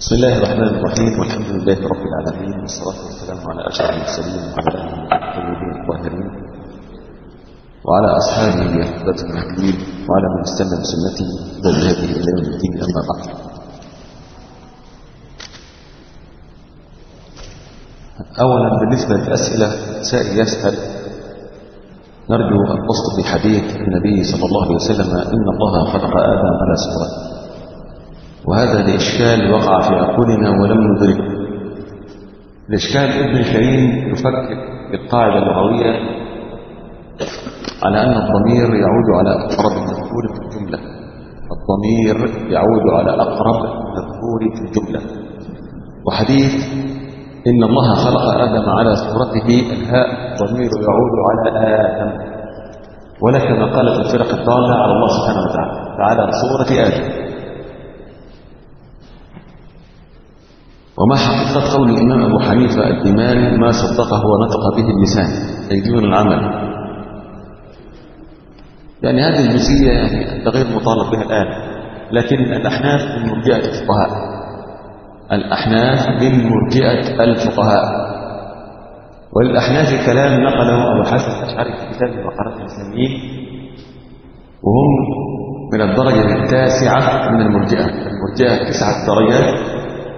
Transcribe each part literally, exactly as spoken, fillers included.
بسم الله الرحمن الرحيم، والحمد لله رب العالمين، والصلاة والسلام على أشرف المرسلين وعلى آله الطيبين الطاهرين وعلى أصحابه وأحبابه المهديين وعلى من استنى بسنته وبهديه إلى يوم الدين. أما بعد، أولا بالنسبة للأسئلة، سائل يسأل: نرجو أن تصل بحديث النبي صلى الله عليه وسلم إن الله خلق آدم على صورته، وهذا الإشكال وقع في عقولنا ولم ندركه. الإشكال ابن الكريم يفكر بالقاعدة اللغوية على أن الضمير يعود على أقرب مذكور في الجملة. الضمير يعود على أقرب مذكور في الجملة، وحديث إن الله خلق آدم على صورته، الهاء الضمير يعود على آدم، ولكن قالت الفرق الضالة على الله سبحانه وتعالى على صورة آدم. وما حقيقة قول الإمام أبو حنيفة الإيمان ما صدقه ونطق به اللسان، أي دون العمل؟ يعني هذه الجزئية يعني أنت غير مطالب بها الآن، لكن الأحناف من مرجئة الفقهاء الأحناف من مرجئة الفقهاء وللأحناف كلام نقله أبو حسن الأشعري في كتابه مقالات الإسلاميين، وهم من الدرجة التاسعة من المرجئة. المرجئة تسعة درجات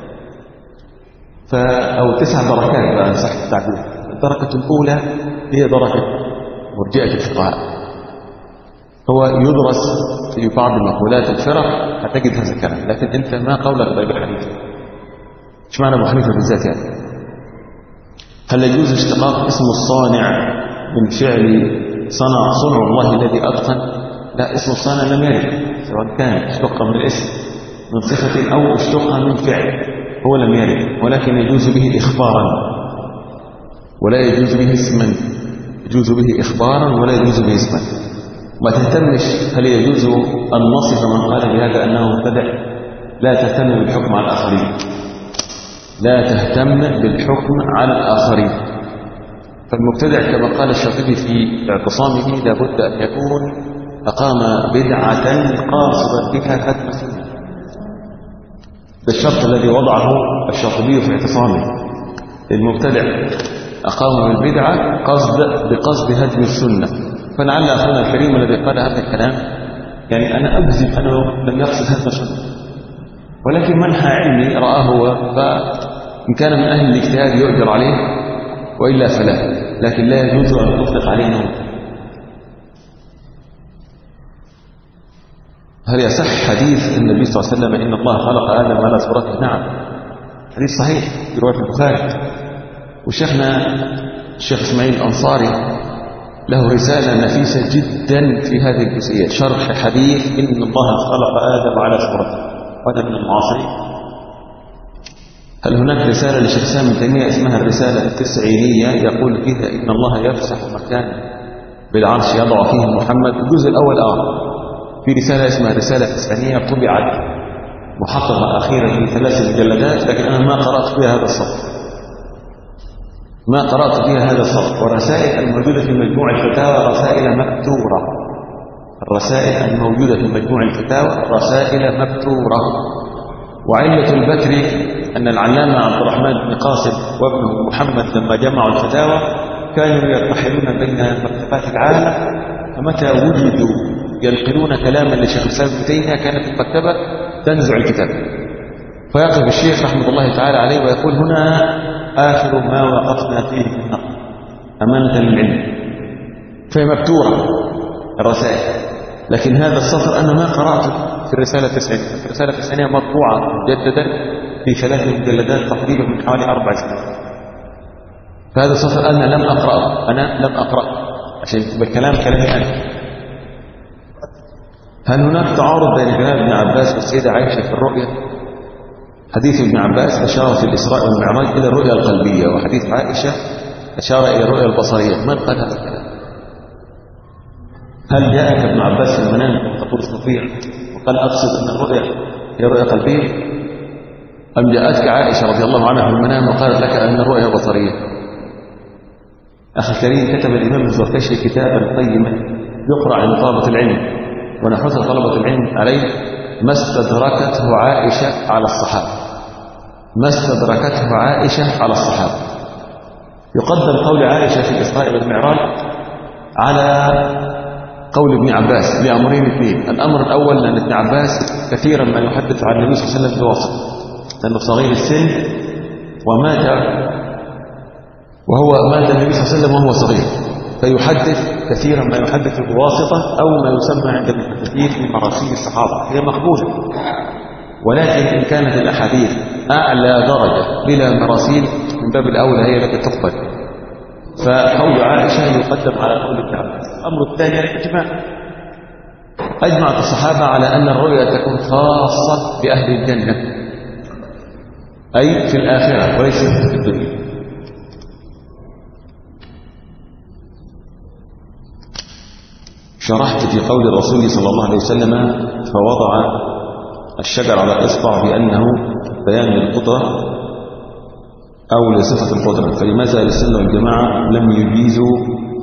أو تسع دركات بقى صح التعبير. الدركة الأولى هي درجة مرجئة الفقهاء، هو يدرس في بعض مقولات الفرق هتجد هذا الكلام، لكن أنت ما قولك بأبي حنيفة؟ إيش معنى أبو حنيفة بالذات؟ يعني هل يجوز اشتقاق اسم الصانع من فعل صنع صنع الله الذي أتقن؟ لا، اسم الصانع لم يرد، سواء كان اشتق من الاسم من صفة أو اشتق من فعل، هو لم يرد، ولكن يجوز به إخبارا ولا يجوز به اسما. يجوز به إخبارا ولا يجوز به اسما. ما تهتمش هل يجوز أن نصف من قال بهذا أنه مبتدع. لا تهتم بالحكم على الآخرين، لا تهتم بالحكم على الآخرين. فالمبتدع كما قال الشاطبي في اعتصامه لابد أن يكون أقام بدعة قاصدا بها هدم سنة. بالشرط الذي وضعه الشاطبي في اعتصامه، المبتدع أقام بالبدعة قصد بقصد هدم السنة. فلعل أخونا الكريم الذي قال هذا الكلام يعني أنا أجزم أنه لم يقصد هدم السنة، ولكن منحى علمي رآه هو، فإن كان من أهل الاجتهاد يؤجر عليه وإلا فلا، لكن لا يجوز أن نطلق عليه نوم. هل يصح حديث النبي صلى الله عليه وسلم إن الله خلق آدم على صورته؟ نعم، حديث صحيح في رواية البخاري. وشيخنا الشيخ إسماعيل الأنصاري له رسالة نفيسة جدا في هذه الجزئية، شرح حديث إن الله خلق آدم على صورته، وهذا من المعاصرين. هل هناك رسالة لشيخ الإسلام ابن تيمية اسمها الرسالة التسعينية يقول فيها إن الله يفسح مكان بالعرش يضع فيه محمد؟ الجزء الأول آه في رسالة اسمها رسالة تسعينية طبعت محققة أخيرا في ثلاث مجلدات، لكن أنا ما قرأت فيها هذا السطر ما قرأت فيها هذا السطر والرسائل الموجودة في مجموع الفتاوى رسائل مكتورة. الرسائل الموجودة في مجموع الفتاوى رسائل مكتورة. وعلة البتر أن العلامة عبد الرحمن بن قاسم وابنه محمد لما جمعوا الفتاوى كانوا يرتحلون بين مكتبات العالم، فمتى وجدوا ينقلون كلاما لشيخ الإسلام ابن تيمية كانت المكتبة تنزع الكتاب، فيقف الشيخ رحمه الله تعالى عليه ويقول هنا آخر ما وقفنا فيه في النقل أمانة للعلم. فهي مبتورة الرسائل، لكن هذا السطر أنا ما قرأته في الرسالة التسعينية. الرسالة التسعينية مطبوعة مجددا في ثلاث مجلدات تقريبا من حوالي أربع سنوات. فهذا السطر أنا لم أقرأه أنا لم أقرأه عشان بالكلام كلامي أنا. هل هناك تعارض بين كلام ابن عباس والسيدة عائشة في الرؤية؟ حديث ابن عباس أشار في الإسراء والمعراج إلى الرؤية القلبية، وحديث عائشة أشار إلى الرؤية البصرية. من قال هذا الكلام؟ هل جاءك ابن عباس في المنام تقول استطيع وقال أقصد أن الرؤية هي رؤية قلبية، أم جاءتك عائشة رضي الله عنها في المنام وقالت لك أن الرؤية بصرية؟ أخي الكريم، كتب الإمام الزركشي كتابا قيما يقرأ عن طلبة العلم، ونحث طلبة العلم عليه ما استدركته عائشة على الصحابة. ما استدركته عائشة على الصحابة. يقدم قول عائشة في الإسراء والمعراج على قول ابن عباس لأمرين اثنين. الأمر الأول لأن ابن عباس كثيرا ما يحدث عن النبي صلى الله عليه وسلم بواسطة، لأنه صغير السن ومات وهو مات النبي صلى الله عليه وسلم وهو صغير، فيحدث كثيرا ما يحدث بواسطة أو ما يسمى عند المحدثين في مراسيل الصحابة، هي مقبولة. ولكن إن كانت الأحاديث أعلى درجة بلا مراسيل من باب الأولى هي التي تقبل. فقول عائشة يقدم على قول ابن عباس. الأمر الثاني الإجماع. أجمعت الصحابة على أن الرؤيا تكون خاصة بأهل الجنة، أي في الآخرة وليست في الدنيا. شرحت في قول الرسول صلى الله عليه وسلم فوضع الشجر على الإصبع بأنه بيان للقدرة أو لصفة القدرة، فلماذا السنة والجماعة لم يجيزوا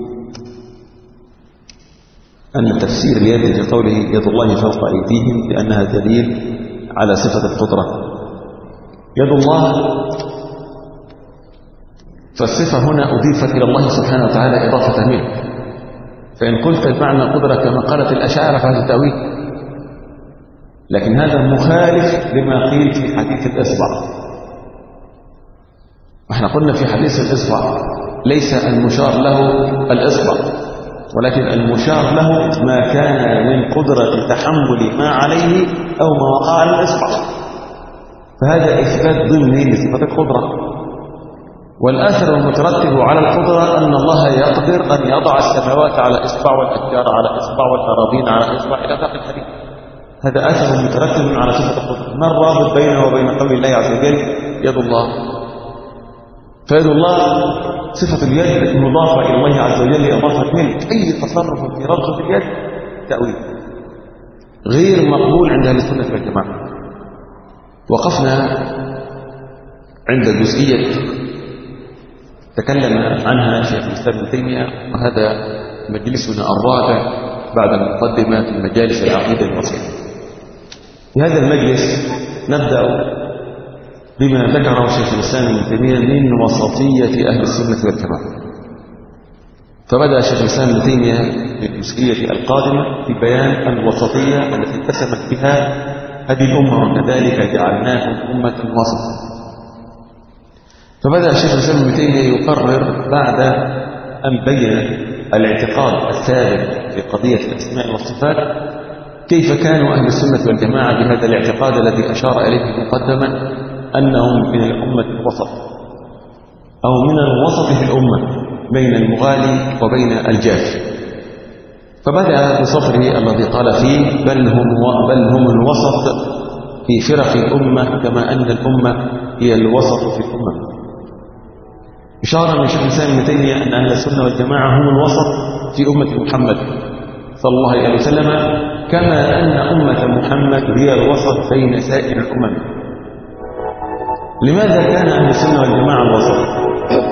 أن تفسير اليد في قوله يد الله فوق أيديهم لأنها دليل على صفة القدرة؟ يد الله فالصفة هنا أضيفت إلى الله سبحانه وتعالى إضافة منه، فإن قلت المعنى قدرة كما قالت الأشاعرة فهذا تأويل، لكن هذا مخالف لما قيل في حديث الإصبع. احنا قلنا في حديث الإصبع ليس المشار له الإصبع، ولكن المشار له ما كان من قدرة تحمل ما عليه أو ما وقع على الإصبع، فهذا إثبات ضمني لصفة القدرة. والآثر المترتب على القدرة أن الله يقدر أن يضع السماوات على إصبع والأشجار على إصبع والأراضين على إصبع إلى باقي الحديث. هذا أثر مترتب على صفة القدرة. ما الرابط بينه وبين قول الله عز وجل يد الله؟ فيد الله صفة اليد مضافة إلى الله عز وجل إضافة ملك. أي تصرف في ربطة اليد تأويل غير مقبول عند أهل السنة والجماعة. وقفنا عند جزئية تكلم عنها شيخ الإسلام ابن تيمية، وهذا مجلسنا الرابع بعد المقدمة في مجالس العقيدة الوسيطة. في هذا المجلس نبدأ بما ذكره شيخ الإسلام ابن تيمية من وسطية أهل السنة والجماعة. فبدأ شيخ الإسلام ابن تيمية في الجزئية القادمة في بيان الوسطية التي اتسمت بها هذه الأمة، وكذلك جعلناكم أمة وسطا. فبدأ الشيخ الإسلام ابن تيمية يقرر بعد أن بين الاعتقاد الثابت في قضية الأسماء والصفات كيف كانوا أهل السنة والجماعة بهذا الاعتقاد الذي أشار إليه مقدما أنهم من الأمة الوسط أو من الوسط في الأمة بين المغالي وبين الجاف. فبدأ بصفره الذي قال فيه بل هم, بل هم الوسط في فرق الأمة كما أن الأمة هي الوسط في الأمة، إشارة من شيخ الإسلام ابن تيمية أن أهل السنة والجماعة هم الوسط في أمة محمد صلى الله عليه وسلم، كما أن أمة محمد هي الوسط بين سائر الأمم. لماذا كان أهل السنة والجماعة الوسط؟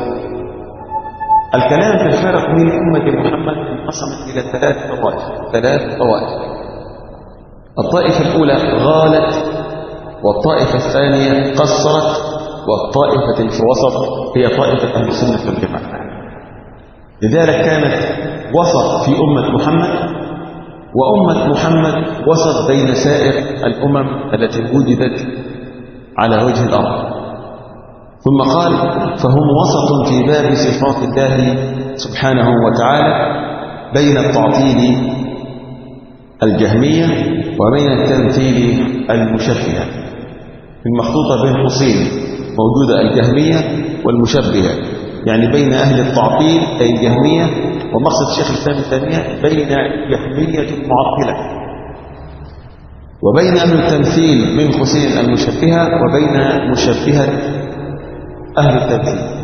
الكلام في الفرق من أمة محمد انقسمت إلى ثلاث طوائف ثلاث طوائف الطائفة الأولى غالت، والطائفة الثانية قصرت، والطائفة في الوسط هي طائفة أهل السنة والجماعة. لذلك كانت وسط في أمة محمد، وأمة محمد وسط بين سائر الأمم التي وجدت على وجه الأرض. ثم قال فهم وسط في باب صفات الله سبحانه وتعالى بين التعطيل الجهمية وبين التمثيل المشبهة. المخطوطة بين قوسين موجودة الجهمية والمشبهة، يعني بين أهل التعطيل أي الجهمية، ومقصد شيخ الإسلام الثانية بين جهمية معطلة، وبين أهل التمثيل من قوسين المشبهة، وبين مشبهة أهل التمثيل.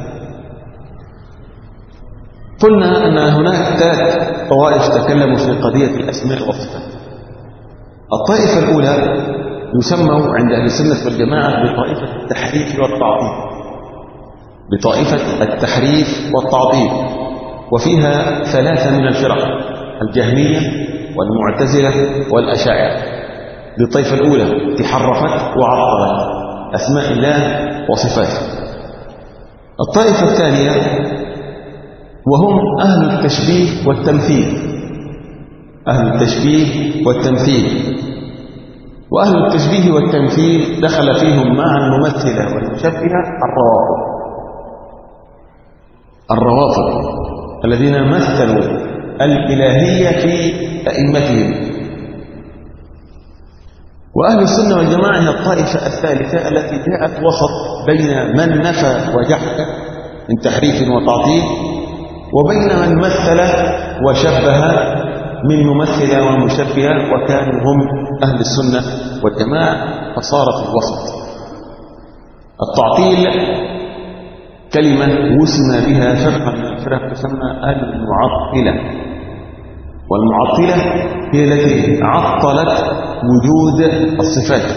قلنا أن هناك ثلاث طوائف تكلموا في قضية الأسماء والصفات. الطائفة الأولى يسموا عند أهل السنة والجماعة بطائفة التحريف والتعطيل، بطائفة التحريف والتعطيل، وفيها ثلاثة من الفرق: الجهمية والمعتزلة والأشاعرة. الطائفة الأولى تحرفت وعطلت، أسماء الله وصفاته. الطائفة الثانية وهم أهل التشبيه والتمثيل، أهل التشبيه والتمثيل. وأهل التشبيه والتمثيل دخل فيهم مع الممثلة والمشبهة الروافض، الروافض الذين مثلوا الإلهية في أئمتهم. وأهل السنة والجماعة هي الطائفة الثالثة التي جاءت وسط بين من نفى وجحد من تحريف وتعطيل، وبين من مثل وشبه من ممثلة ومشبهة، وكانوا هم أهل السنة والجماعة، فصارت الوسط. التعطيل كلمة وسم بها فرقة من الفرق تسمى المعطلة، والمعطلة هي التي عطلت وجود الصفات،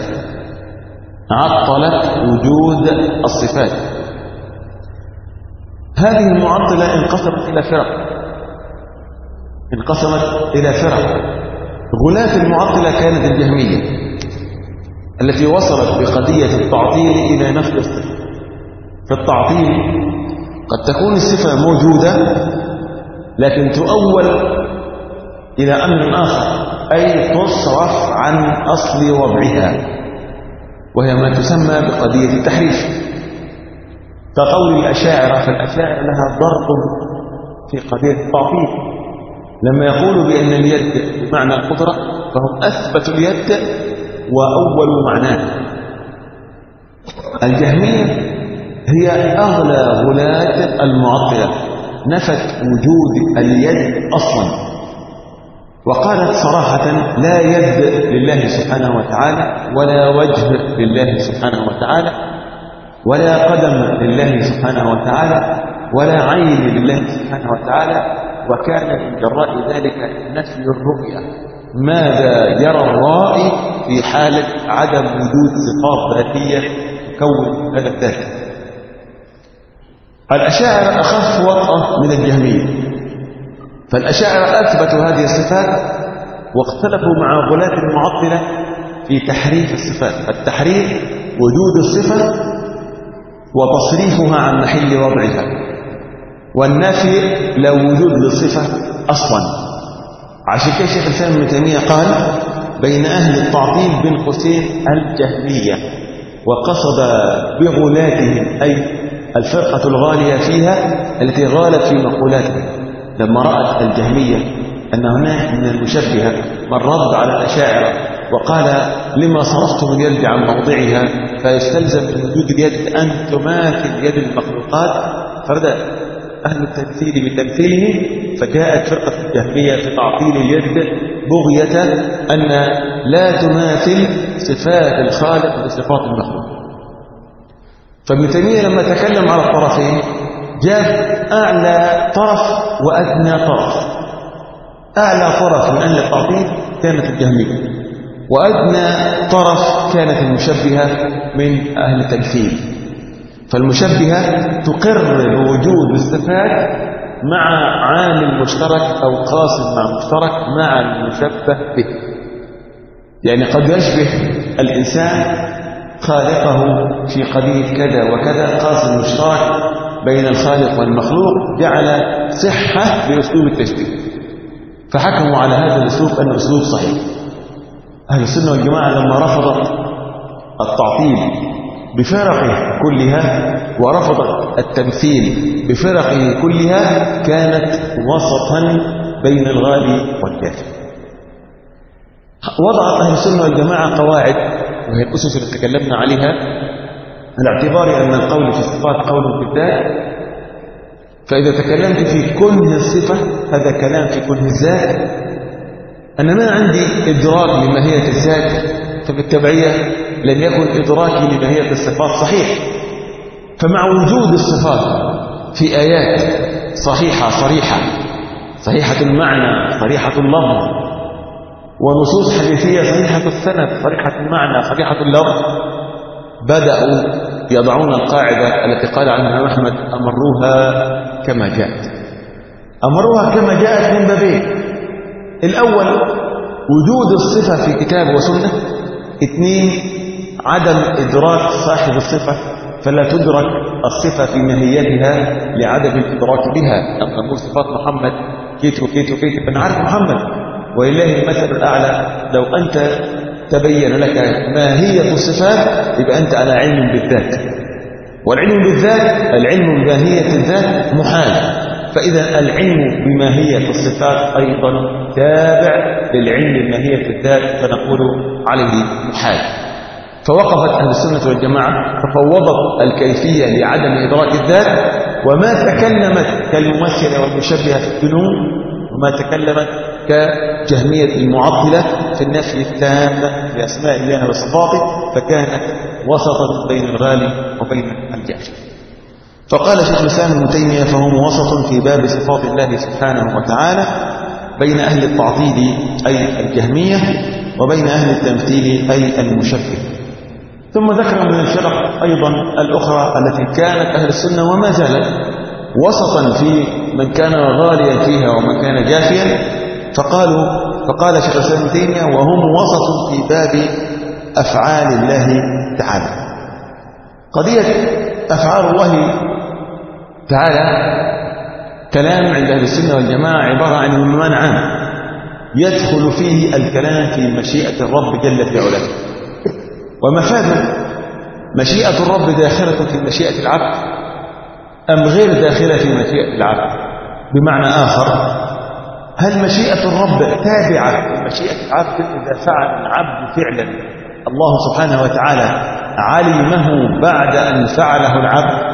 عطلت وجود الصفات. هذه المعطلة انقسمت إلى فرق، انقسمت إلى فرق. غلاة المعطلة كانت الجهمية التي وصلت بقضية التعطيل إلى نفي الصفة. في التعطيل قد تكون الصفة موجودة لكن تؤول إلى أمر آخر، أي تصرف عن أصل وضعها، وهي ما تسمى بقضية التحريف. كقول الأشاعرة، فالأشاعرة لها ضرب في قضية التعطيل. لما يقولوا بأن اليد بمعنى القدرة فهم أثبتوا اليد وأولوا معناه. الجهمية هي أغلى غلاة المعطلة، نفت وجود اليد أصلا، وقالت صراحة لا يد لله سبحانه وتعالى، ولا وجه لله سبحانه وتعالى، ولا قدم لله سبحانه وتعالى، ولا عين لله سبحانه وتعالى. وكان من جراء ذلك نفي الرؤية، ماذا يرى الرائي في حالة عدم وجود صفات ذاتية تكون هذا الذات. الأشاعرة أخف وطأة من الجهمية، فالأشاعرة أثبتوا هذه الصفات واختلفوا مع غلاة المعطلة في تحريف الصفات. التحريف وجود الصفة وتصريفها عن محل وضعها، والنفي لا وجود للصفة أصلا. عشان كده شيخ الإسلام ابن تيمية قال بين أهل التعطيل بين قوسين الجهمية، وقصد بغلاتهم أي الفرقة الغالية فيها التي غالت في مقولاتهم. لما رأت الجهمية أن هناك من المشبهة من رد على الأشاعرة وقال لما صرفتم اليد عن موضعها، فيستلزم من وجود اليد أن تماثل يد المخلوقات، فرد أهل التمثيل بتمثيله، فجاءت فرقة الجهمية في تعطيل اليد بغية أن لا تماثل صفات الخالق بصفات المخلوق. فابن تيمية لما تكلم على الطرفين جاب أعلى طرف وأدنى طرف. أعلى طرف من أهل التعطيل كانت الجهمية، وأدنى طرف كانت المشبهة من أهل التمثيل. فالمشبهة تقر بوجود الصفات مع عامل مشترك أو قاسم مع مشترك مع المشبه به. يعني قد يشبه الإنسان خالقه في قضية كذا وكذا، قاسم مشترك بين الخالق والمخلوق جعل صحة بأسلوب التشبيه، فحكموا على هذا الأسلوب أنه أسلوب صحيح. أهل السنة والجماعة لما رفضت التعطيل بفرقه كلها ورفضت التمثيل بفرقه كلها كانت وسطا بين الغالي والكافر. وضعت أهل السنة والجماعة قواعد، وهي الأسس التي تكلمنا عليها، على اعتبار أن القول في الصفات قول في الذات. فإذا تكلمت في كنه الصفة هذا كلام في كنه الذات. أنا ما عندي إدراك لماهية الذات، فبالتبعية لم يكن إدراكي لماهية الصفات صحيح. فمع وجود الصفات في آيات صحيحة صريحة صحيحة المعنى صريحة اللفظ، ونصوص حديثية صحيحة السند صريحة المعنى صريحة اللفظ، بدأوا يضعون القاعدة التي قال عنها أحمد أمروها كما جاءت. أمروها كما جاءت من بابين: الأول وجود الصفة في كتاب وسنة، اثنين عدم إدراك صاحب الصفة، فلا تدرك الصفة في ماهيتها لعدم الإدراك بها. لما نقول صفات محمد كيت وكيت وكيت فنعرف محمد، ولله المثل الأعلى. لو أنت تبين لك ماهية الصفات يبقى أنت على علم بالذات، والعلم بالذات العلم بماهية الذات محال، فإذا العلم بماهية الصفات أيضا تابع للعلم بماهية الذات، فنقول عليه محال. فوقفت أهل السنة والجماعة ففوضت الكيفية لعدم إدراك الذات، وما تكلمت كالممثلة والمشبهة في الجنون، وما تكلمت كجهمية المعطلة في النفي التام لأسماء الله وصفاته، فكانت وسطا بين الغالي وبين الجافي. فقال شيخ الإسلام ابن تيمية فهم وسط في باب صفات الله سبحانه وتعالى بين أهل التعطيل أي الجهمية وبين أهل التمثيل أي المشبه. ثم ذكر من الفرق أيضا الأخرى التي كانت أهل السنة وما زالت وسطا في من كان غاليا فيها ومن كان جافيا، فقالوا فقال شيخ الإسلام ابن تيمية وهم وسط في باب أفعال الله تعالى. قضية أفعال الله تعالى كلام عند أهل السنة والجماعة عبارة عن عنوان عام يدخل فيه الكلام في مشيئة الرب جل في علاه، ومفاد مشيئة الرب داخلة في مشيئة العبد أم غير داخلة في مشيئة العبد؟ بمعنى آخر، هل مشيئة الرب تابعة لمشيئة العبد إذا فعل العبد فعلا الله سبحانه وتعالى علمه بعد أن فعله العبد،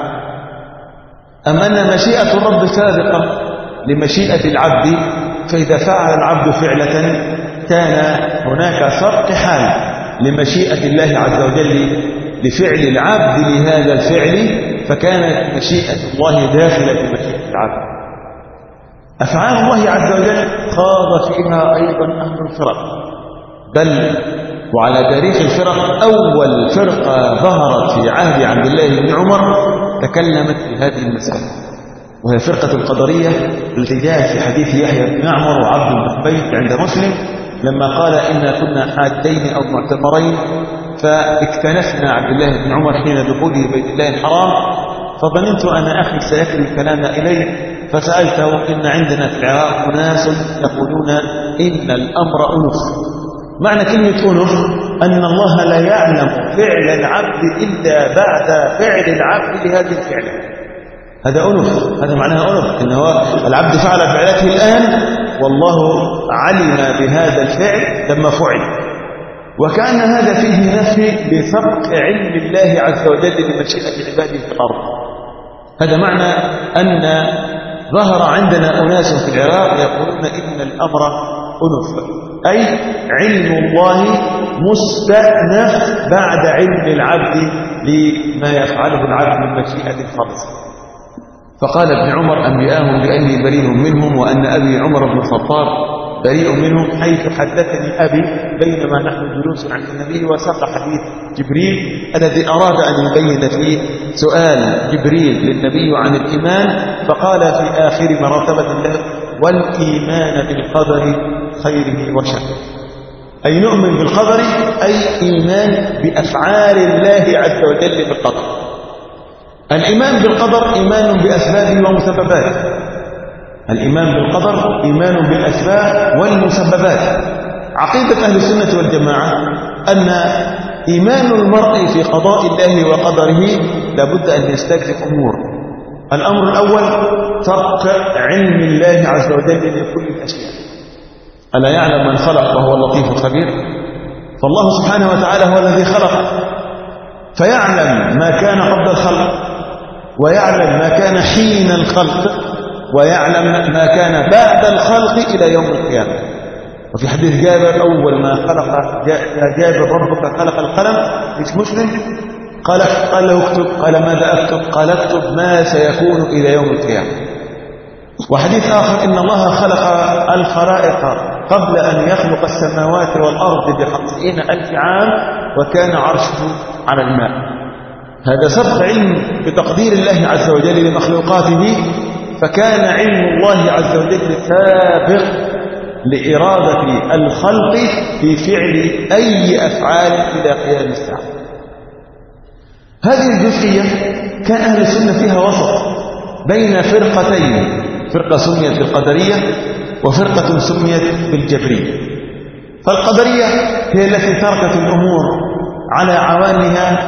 أم أن مشيئة الرب سابقة لمشيئة العبد، فإذا فعل العبد فعلة كان هناك فرق حال لمشيئة الله عز وجل لفعل العبد لهذا الفعل، فكانت مشيئة الله داخلة في مشيئة العبد. أفعال الله عز وجل خاض فيها أيضا أهل الفرق، بل وعلى تاريخ الفرق أول فرقة ظهرت في عهد عبد الله بن عمر تكلمت في هذه المسألة، وهي فرقة القدرية التي جاءت في حديث يحيى بن معمر وعبد بن حبيب عند مسلم لما قال إنا كنا حاجين أو معتمرين فاكتنفنا عبد الله بن عمر حين دخوله بيت الله الحرام، فظننت أن أخي سيكل الكلام إليه فسألته إن عندنا في العراق أناس يقولون إن الأمر أنف. معنى كلمة أنف أن الله لا يعلم فعل العبد إلا بعد فعل العبد لهذه الفعلة، هذا أنف، هذا معناها أنف، إن هو العبد فعل فعلته الآن والله علم بهذا الفعل لما فعل، وكأن هذا فيه نفي لسبق علم الله عز وجل لمشيئة عباده في الأرض. هذا معنى أن ظهر عندنا أناس في العراق يقولون إن الأمر أنف، أي علم الله مستأنف بعد علم العبد لما يفعله العبد من مشيئة الخالصة. فقال ابن عمر أنبئاهم بأني بريء منهم وأن أبي عمر بن الخطاب بريء منهم، حيث حدثني أبي بينما نحن جلوس عند النبي وساق حديث جبريل الذي أراد أن يبين فيه سؤال جبريل للنبي عن الإيمان، فقال في آخر مرتبة له والإيمان بالقدر خيره وشره، أي نؤمن بالقدر أي إيمان بأفعال الله عز وجل بالقدر. الإيمان بالقدر إيمان بأسبابه ومسبباته، الإيمان بالقدر إيمان بالأسباب والمسببات. عقيدة أهل السنة والجماعة أن إيمان المرء في قضاء الله وقدره لابد أن يستجلب أمور. الأمر الأول ترك علم الله عز وجل لكل الأشياء، ألا يعلم من خلق وهو اللطيف الخبير؟ فالله سبحانه وتعالى هو الذي خلق، فيعلم ما كان قبل الخلق، ويعلم ما كان حين الخلق، ويعلم ما كان بعد الخلق إلى يوم القيامة. وفي حديث جابر أول ما خلق يا جابر ربك خلق القلم، مش مسلم، قال قال له اكتب، قال ماذا أكتب؟ قال اكتب ما سيكون إلى يوم القيامة. وحديث آخر إن الله خلق الخلائق قبل أن يخلق السماوات والأرض بخمسين ألف عام وكان عرشه على الماء. هذا سبق علم بتقدير الله عز وجل لمخلوقاته، فكان علم الله عز وجل سابق لإرادة الخلق في فعل أي أفعال إلى قيام الساعة. هذه الجزئية كان أهل السنة فيها وسط بين فرقتين، فرقة سميت بالقدرية وفرقة سميت بالجبرية. فالقدرية هي التي تركت الأمور على عوامها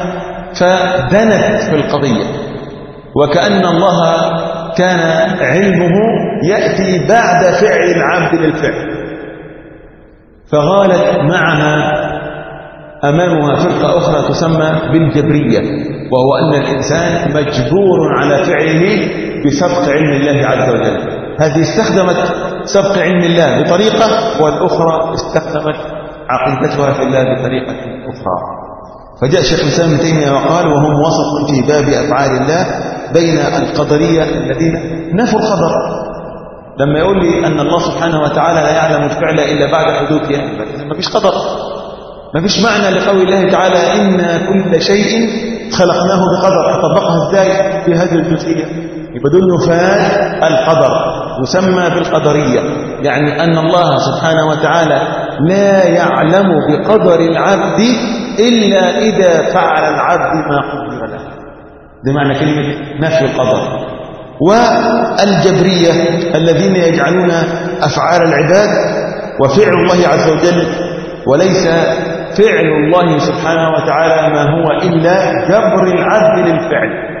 فدنت في القضية، وكأن الله كان علمه يأتي بعد فعل العبد للفعل، فغالت معها أمامها فرقة أخرى تسمى بالجبرية، وهو أن الإنسان مجبور على فعله بسبق علم الله عز وجل. هذه استخدمت سبق علم الله بطريقة، والأخرى استخدمت عقيدتها في الله بطريقة أخرى. فجاء شيخ الإسلام ابن تيمية وقال: وهم وسط في باب أفعال الله بين القدرية الذين نفوا القدر. لما يقول لي أن الله سبحانه وتعالى لا يعلم الفعل إلا بعد حدوثه، ما فيش قدر، ما فيش معنى لقول الله تعالى: إن كل شيء خلقناه بقدر. أطبقها إزاي في هذه الجزئية؟ يبقى دول نفاة القدر، يسمى بالقدرية، يعني أن الله سبحانه وتعالى لا يعلم بقدر العبد إلا إذا فعل العبد ما قدر له. ده معنى كلمة نفي القدر. والجبرية الذين يجعلون أفعال العباد وفعل الله عز وجل وليس فعل الله سبحانه وتعالى ما هو إلا جبر العبد للفعل.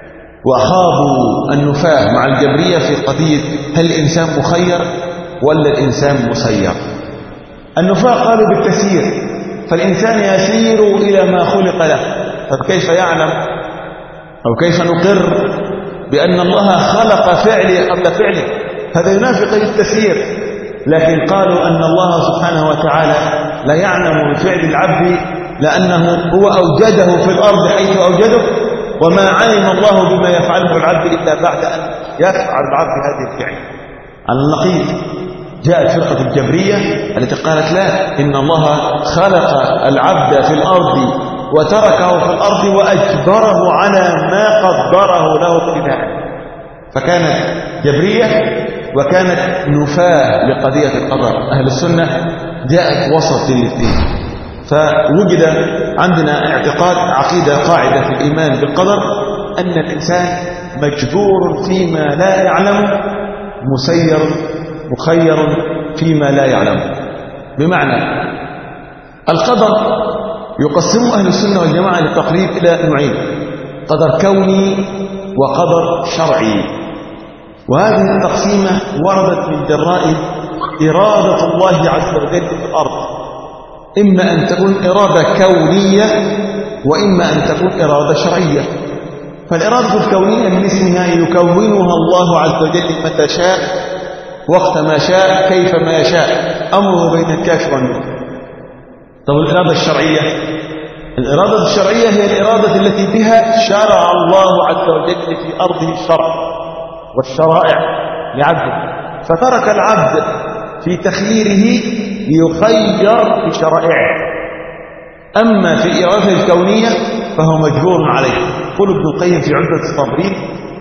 وخاضوا النفاة مع الجبرية في قضية: هل الإنسان مخير ولا الإنسان مسير؟ النفاة قالوا بالتسيير، فالإنسان يسير إلى ما خلق له. طب كيف يعلم أو كيف نقر بأن الله خلق فعلي قبل فعله؟ هذا ينافي قيد التسيير. لكن قالوا أن الله سبحانه وتعالى لا يعلم بفعل العبد لأنه هو أوجده في الأرض حيث أوجده، وما علم الله بما يفعله العبد إلا بعد أن يفعل العبد هذه الفعل. على النقيض جاءت فرقة الجبرية التي قالت: لا، إن الله خلق العبد في الأرض وتركه في الأرض وأجبره على ما قدره له ابتداء. فكانت جبرية وكانت نفاة لقضية القدر. أهل السنة جاءت وسط الاثنين. فوجد عندنا اعتقاد عقيدة قاعدة في الإيمان بالقدر: أن الإنسان مجبور فيما لا يعلم، مسير مخير فيما لا يعلم. بمعنى القدر يقسم أهل السنة والجماعة للتقريب إلى نوعين: قدر كوني وقدر شرعي. وهذه التقسيمة وردت من جراء إرادة الله عز وجل في الأرض، إما أن تكون إرادة كونية وإما أن تكون إرادة شرعية. فالإرادة الكونية من اسمها يكونها الله عز وجل متى شاء وقت ما شاء كيف ما يشاء، أمره بين الكاف والنون. طب الإرادة الشرعية، الإرادة الشرعية هي الإرادة التي بها شرع الله عز وجل في أرضه الشرع والشرائع لعبده، فترك العبد في تخييره ليخير بشرائعه. أما في الإرادة الكونية فهو مجبور عليه. قل ابن القيم في عمدة الصابرين: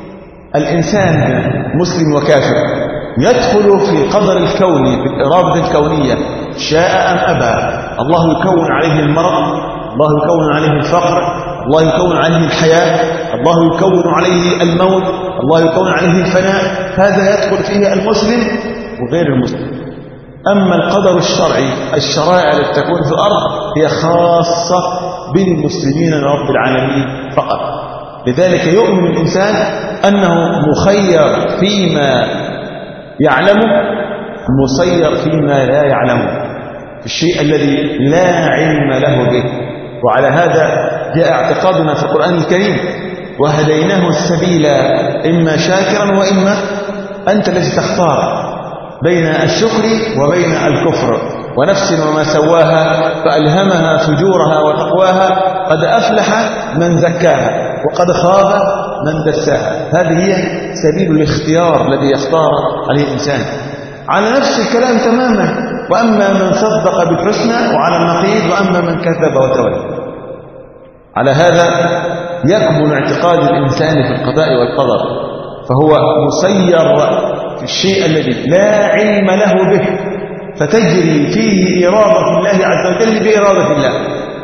الإنسان مسلم وكافر يدخل في القدر الكوني في الإرادة الكونية شاء أم أبى. الله يكون عليه المرض، الله يكون عليه الفقر، الله يكون عليه الحياة، الله يكون عليه الموت، الله يكون عليه الفناء. هذا يدخل فيه المسلم وغير المسلم. أما القدر الشرعي، الشرائع التي تكون في الأرض هي خاصة بالمسلمين رب العالمين فقط. لذلك يؤمن الإنسان أنه مخير فيما يعلمه، مسير فيما لا يعلمه، في الشيء الذي لا علم له به. وعلى هذا جاء اعتقادنا في القرآن الكريم: وهديناه السبيل إما شاكرا وإما أنت الذي تختار بين الشكر وبين الكفر. ونفس وما سواها فألهمها فجورها وتقواها، قد أفلح من زكاها وقد خاب من دساها. هذه هي سبيل الاختيار الذي يختار عليه الإنسان. على نفس الكلام تماما: وأما من صدق بالحسنى، وعلى النقيض: وأما من كذب وتولى. على هذا يكمن اعتقاد الإنسان في القضاء والقدر، فهو مسير في الشيء الذي لا علم له به، فتجري فيه إرادة الله عز وجل بإرادة الله.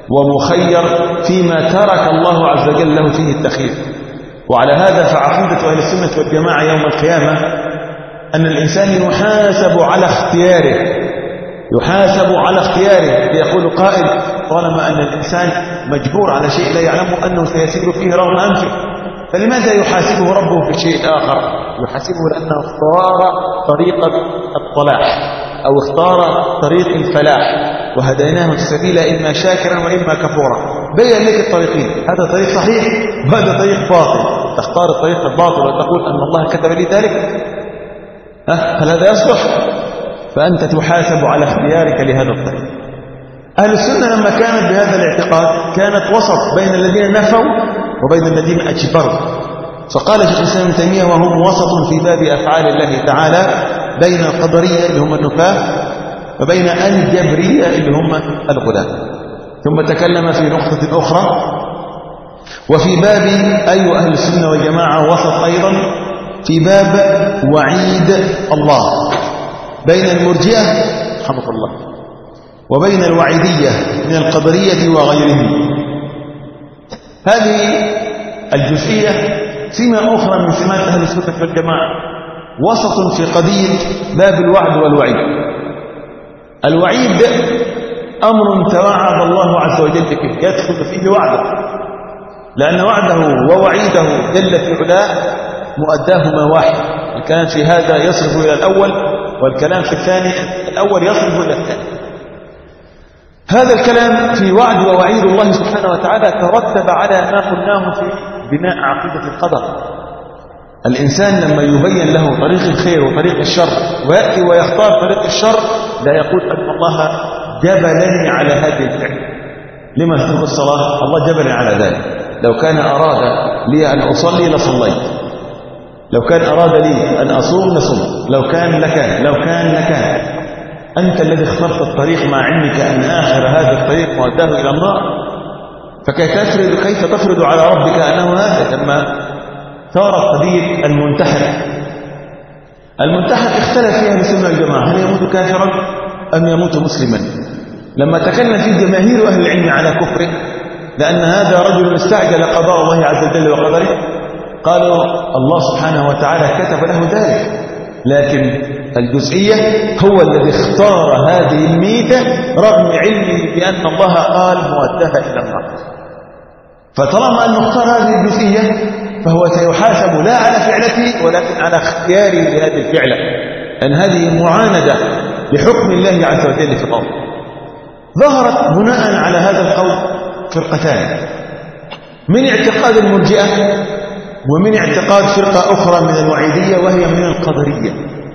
ومخير فيما ترك الله عز وجل له فيه التخيير. وعلى هذا فعقيدة أهل السنة والجماعة يوم القيامة أن الإنسان يحاسب على اختياره، يحاسب على اختياره. ليقول قائل: طالما أن الإنسان مجبور على شيء لا يعلم أنه سيسير فيه رغم أنفه، فلماذا يحاسبه ربه في الشيء الآخر؟ يحاسبه لأنه اختار طريق الصلاح أو اختار طريق الفلاح، وهديناه السبيل إما شاكرا وإما كفورا. بين لك الطريقين، هذا طريق صحيح وهذا طريق باطل. تختار الطريق الباطل وتقول أن الله كتب لي ذلك، هل هذا يصلح؟ فأنت تحاسب على اختيارك لهذا الطريق. أهل السنة لما كانت بهذا الاعتقاد كانت وسط بين الذين نفوا وبين الذين أجبروا. فقال شيخ الإسلام ابن تيمية: وهم وسط في باب أفعال الله تعالى بين القدرية اللي هم النفاة وبين الجبرية اللي هم الغلاة. ثم تكلم في نقطة أخرى: وفي باب أي أهل السنة والجماعة وسط أيضا في باب وعيد الله بين المرجئة رحمه الله وبين الوعيدية من القدرية وغيرهم. هذه الجزئية سمة أخرى من سمات أهل السنة والجماعة، وسط في قضية باب الوعد والوعيد. الوعيد أمر توعد الله عز وجل به يدخل فيه وعده، لأن وعده ووعيده جل في علاه مؤداهما واحد. الكلام في هذا يصرف إلى الأول، والكلام في الثاني الأول يصرف إلى الثاني. هذا الكلام في وعد ووعيد الله سبحانه وتعالى ترتب على ما قلناه في بناء عقيدة القدر. الإنسان لما يبين له طريق الخير وطريق الشر ويأتي ويختار طريق الشر لا يقول أن الله جبلني على هذه الفعل. لما تترك الصلاة؟ الله جبلني على ذلك. لو كان أراد لي أن أصلي لصليت، لو كان أراد لي أن أصوم لصوم، لو كان لكان، لو كان لكان. أنت الذي اخترت الطريق مع علمك أن آخر هذا الطريق موداه إلى النار، فكيف تفرض كيف تفرض على ربك أنه هذا؟ لما ثارت قضية المنتحر. المنتحر اختلف فيها السنة والجماعة: هل يموت كافرا أم يموت مسلما؟ لما تكلم فيه جماهير أهل العلم على كفره، لأن هذا رجل استعجل قضاء الله عز وجل وقدره، قالوا الله سبحانه وتعالى كتب له ذلك، لكن الجزئية هو الذي اختار هذه الميتة رغم علمه بأن الله قال مودها إلى النار. فطالما أنه اختار هذه الجزئية فهو سيحاسب لا على فعلته ولكن على اختياره لهذه الفعلة، أن هذه معاندة لحكم الله عز وجل في الأرض. ظهرت بناء على هذا القول فرقتان: من اعتقاد المرجئة ومن اعتقاد فرقة أخرى من الوعيدية وهي من القدرية.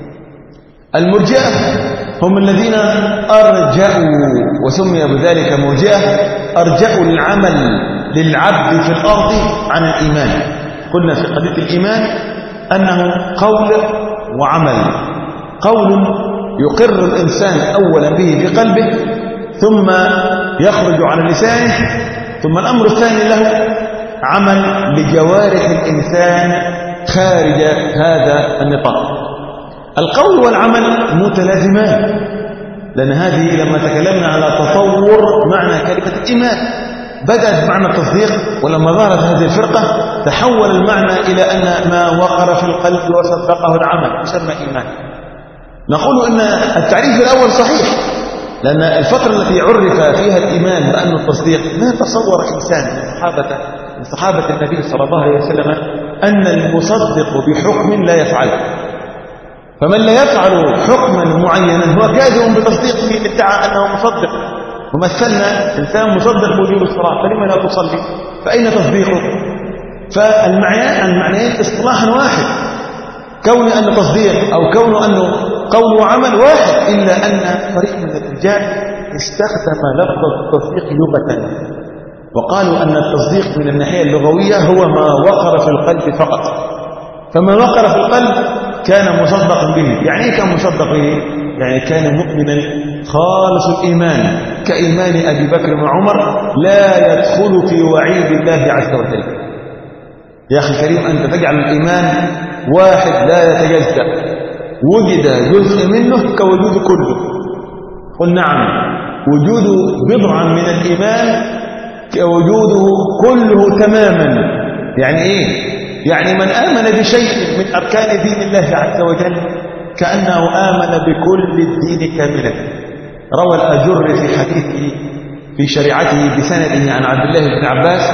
المرجئة هم الذين أرجأوا، وسمي بذلك مرجئة، أرجأوا العمل للعبد في الأرض عن الإيمان. قلنا في قضية الإيمان أنه قول وعمل. قول يقر الإنسان أولا به في قلبه ثم يخرج على لسانه، ثم الأمر الثاني له عمل لجوارح الإنسان خارج هذا النطاق. القول والعمل متلازمان، لأن هذه لما تكلمنا على تطور معنى كلمة الإيمان بدأت معنى التصديق، ولما ظهرت هذه الفرقة تحول المعنى إلى أن ما وقر في القلب وصدقه العمل يسمى إيمان. نقول أن التعريف الأول صحيح، لأن الفترة التي عرف فيها الإيمان بأنه التصديق ما تصور إنسان من صحابة من صحابة النبي صلى الله عليه وسلم أن المصدق بحكم لا يفعله. فمن لا يفعل حكما معينا هو كاذب بتصديقه ادعى أنه مصدق. ومثلنا إنسان مصدق بوجود الصلاة، فلما لا تصلي؟ فأين تصديقه؟ فالمعنيين المعنيين اصطلاحا واحد، كون أن تصديق أو كون أنه قول وعمل واحد، إلا أن فريق من الرجال استخدم لفظ التصديق لغة، وقالوا أن التصديق من الناحية اللغوية هو ما وقر في القلب فقط. فما وقر في القلب كان مصدقا به. يعني ايه كان مصدق به؟ يعني كان مؤمنا خالص الإيمان كإيمان أبي بكر وعمر لا يدخل في وعيد الله عز وجل. يا أخي الكريم، أنت تجعل الإيمان واحد لا يتجزأ، وجد جزء منه كوجود كله. قل نعم، وجود بضعا من الإيمان وجوده كله تماما. يعني إيه؟ يعني من آمن بشيء من أركان دين الله عز وجل كأنه آمن بكل الدين كاملا. روى الأجر في حديثه في شريعته بسنده عن عبد الله بن عباس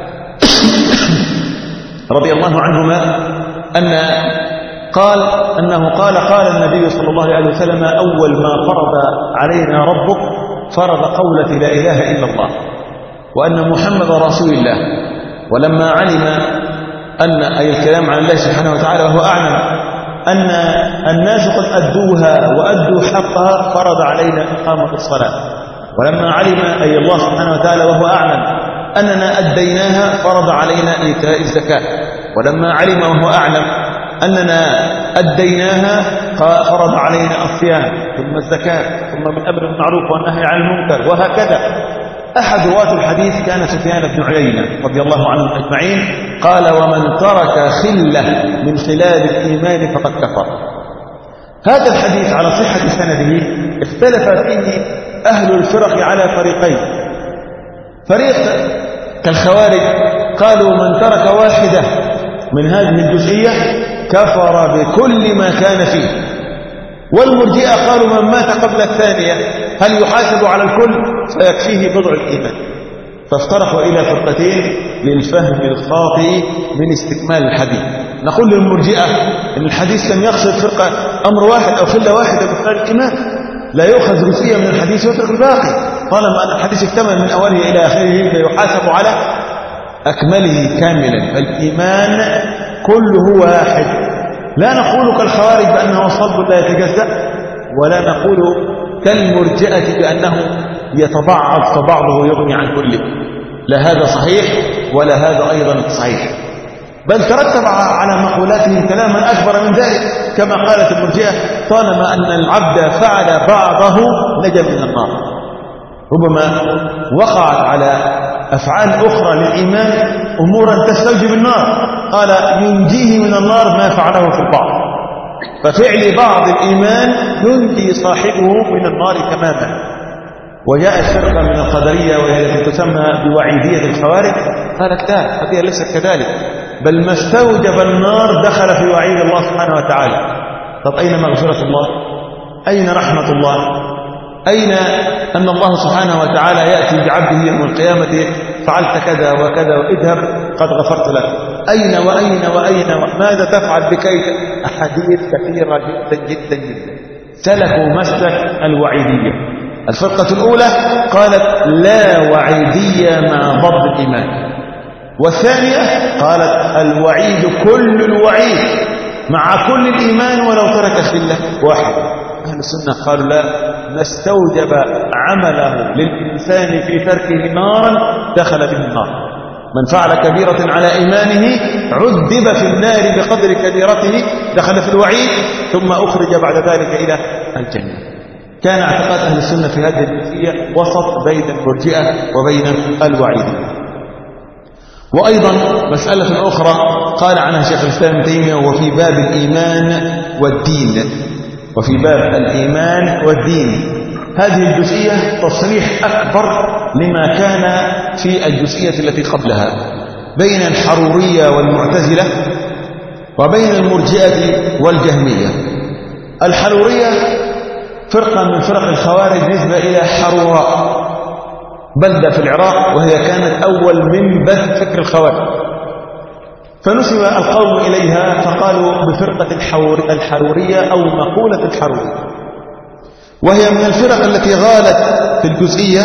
رضي الله عنهما أن قال أنه قال قال النبي صلى الله عليه وسلم: أول ما فرض علينا ربك فرض قولة لا إله إلا الله وأن محمد رسول الله. ولما علم أن أي الكلام عن الله سبحانه وتعالى وهو أعلم أن الناس قد أدوها وأدوا حقها فرض علينا إقامة الصلاة. ولما علم أي الله سبحانه وتعالى وهو أعلم أننا أديناها فرض علينا إيتاء الزكاة. ولما علم وهو أعلم أننا أديناها فرض علينا الصيام ثم الزكاة ثم من أمر بالمعروف والنهي عن المنكر وهكذا. أحد رواة الحديث كان سفيان بن عيينة رضي الله عنهم أجمعين قال: ومن ترك خلة من خلال الإيمان فقد كفر. هذا الحديث على صحة سنده اختلف فيه أهل الفرق على فريقين. فريق كالخوارج قالوا من ترك واحدة من هذه الجزئية كفر بكل ما كان فيه. والمرجئة قالوا من مات قبل الثانية هل يحاسب على الكل فيكفيه بضع الإيمان. فافترقوا إلى فرقتين للفهم الخاطئ من استكمال الحديث. نقول للمرجئة إن الحديث لم يقصد فرقة أمر واحد أو خلة واحدة من خلال الإيمان، لا يؤخذ جزئية من الحديث ويترك الباقي. طالما أن الحديث اكتمل من أوله إلى آخره فيحاسب على أكمله كاملا. فالإيمان كله واحد. لا نقول كالخوارج بأنه صلب لا يتجزأ، ولا نقول كالمرجئة بأنه يتضعف فبعضه يغني عن كله. لا هذا صحيح ولا هذا أيضا صحيح، بل ترتب على مقولاتهم كلاما أكبر من ذلك كما قالت المرجئة: طالما أن العبد فعل بعضه نجا من النار. ربما وقعت على أفعال أخرى للإيمان أمورا تستوجب النار، قال ينجيه من النار ما فعله في البعض. ففعل بعض الإيمان ينجي صاحبه من النار تماما. وجاءت فرقة من القدرية وهي التي تسمى بوعيدية الخوارج قالت لا، هذه ليست كذلك، بل ما استوجب النار دخل في وعيد الله سبحانه وتعالى. طب أين مغفرة الله؟ أين رحمة الله؟ أين أن الله سبحانه وتعالى يأتي بعبده يوم القيامة فعلت كذا وكذا واذهب قد غفرت لك؟ أين وأين وأين ماذا تفعل بكيف؟ أحاديث كثيرة جدا جدا جدا. سلكوا مسلك الوعيدية. الفرقة الأولى قالت لا وعيدية مع ضد الإيمان، والثانية قالت الوعيد كل الوعيد مع كل الإيمان ولو ترك خلة واحد. أهل السنة قالوا لا، ما استوجب عمله للإنسان في تركه نارا دخل به النار. من فعل كبيرة على إيمانه عذب في النار بقدر كبيرته دخل في الوعيد ثم أخرج بعد ذلك إلى الجنة. كان اعتقاد أهل السنة في هذه الجزئية وسط بين المرجئة وبين الوعيد. وأيضا مسألة أخرى قال عنها شيخ الإسلام ابن تيمية وفي باب الإيمان والدين، وفي باب الإيمان والدين هذه الجزئية تصريح أكبر لما كان في الجزئية التي قبلها بين الحرورية والمعتزلة وبين المرجئة والجهمية. الحرورية فرقة من فرق الخوارج نسبة إلى حروراء، بلدة في العراق، وهي كانت أول من بث فكر الخوارج، فنسب القوم إليها فقالوا بفرقة الحرورية أو مقولة الحرورية، وهي من الفرق التي غالت في الجزئية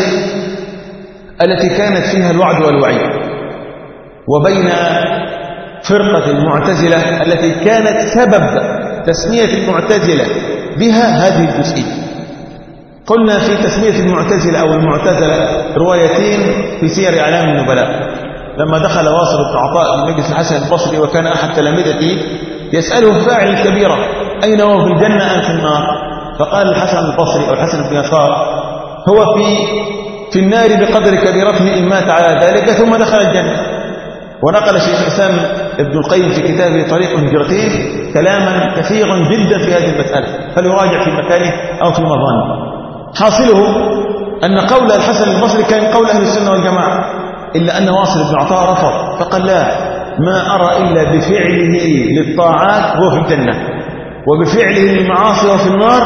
التي كانت فيها الوعد والوعيد، وبين فرقة المعتزلة التي كانت سبب تسمية المعتزلة بها هذه الجزئية. قلنا في تسمية المعتزلة أو المعتزلة روايتين في سير أعلام النبلاء. لما دخل واصل بن عطاء من مجلس الحسن البصري وكان أحد تلامذته يسأله فاعل الكبيرة أين هو في الجنة أم في النار؟ فقال الحسن البصري أو الحسن بن يسار هو في في النار بقدر كبيرته إن مات على ذلك ثم دخل الجنة. ونقل شيخ الإسلام ابن القيم في كتابه طريق الهجرتين كلاما كثيرا جدا في هذه المسألة، فليراجع في مكانه أو في مظانه. حاصله أن قول الحسن البصري كان قول أهل السنة والجماعة، إلا أن واصل بن عطاء رفض فقال لا، ما أرى إلا بفعله للطاعات هو في الجنة وبفعله للمعاصي وفي النار،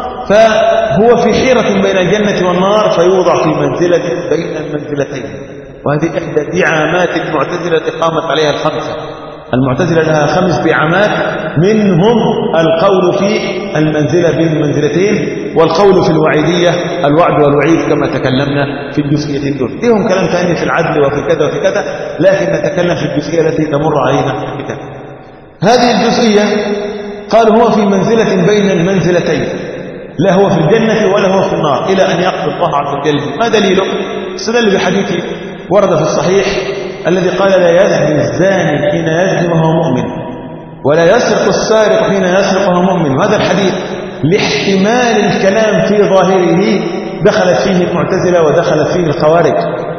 فهو في حيرة بين الجنة والنار فيوضع في منزلة بين المنزلتين. وهذه إحدى دعامات المعتزلة التي قامت عليها الخمسة. المعتزلة لها خمس دعامات، منهم القول في المنزلة بين المنزلتين، والقول في الوعيدية الوعد والوعيد كما تكلمنا في الجزئية دول. لهم كلام ثاني في العدل وفي كذا وفي كذا، لكن نتكلم في الجزئية التي تمر علينا في الكتاب. هذه الجزئية قالوا هو في منزلة بين المنزلتين، لا هو في الجنة ولا هو في النار إلى أن يقضي الله عز وجل. ما دليله؟ استدل بحديث ورد في الصحيح الذي قال لا يزني الزاني حين يزني وهو مؤمن، ولا يسرق السارق حين يسرق وهو مؤمن. وهذا الحديث لاحتمال الكلام في ظاهره دخلت فيه المعتزلة ودخلت فيه الخوارج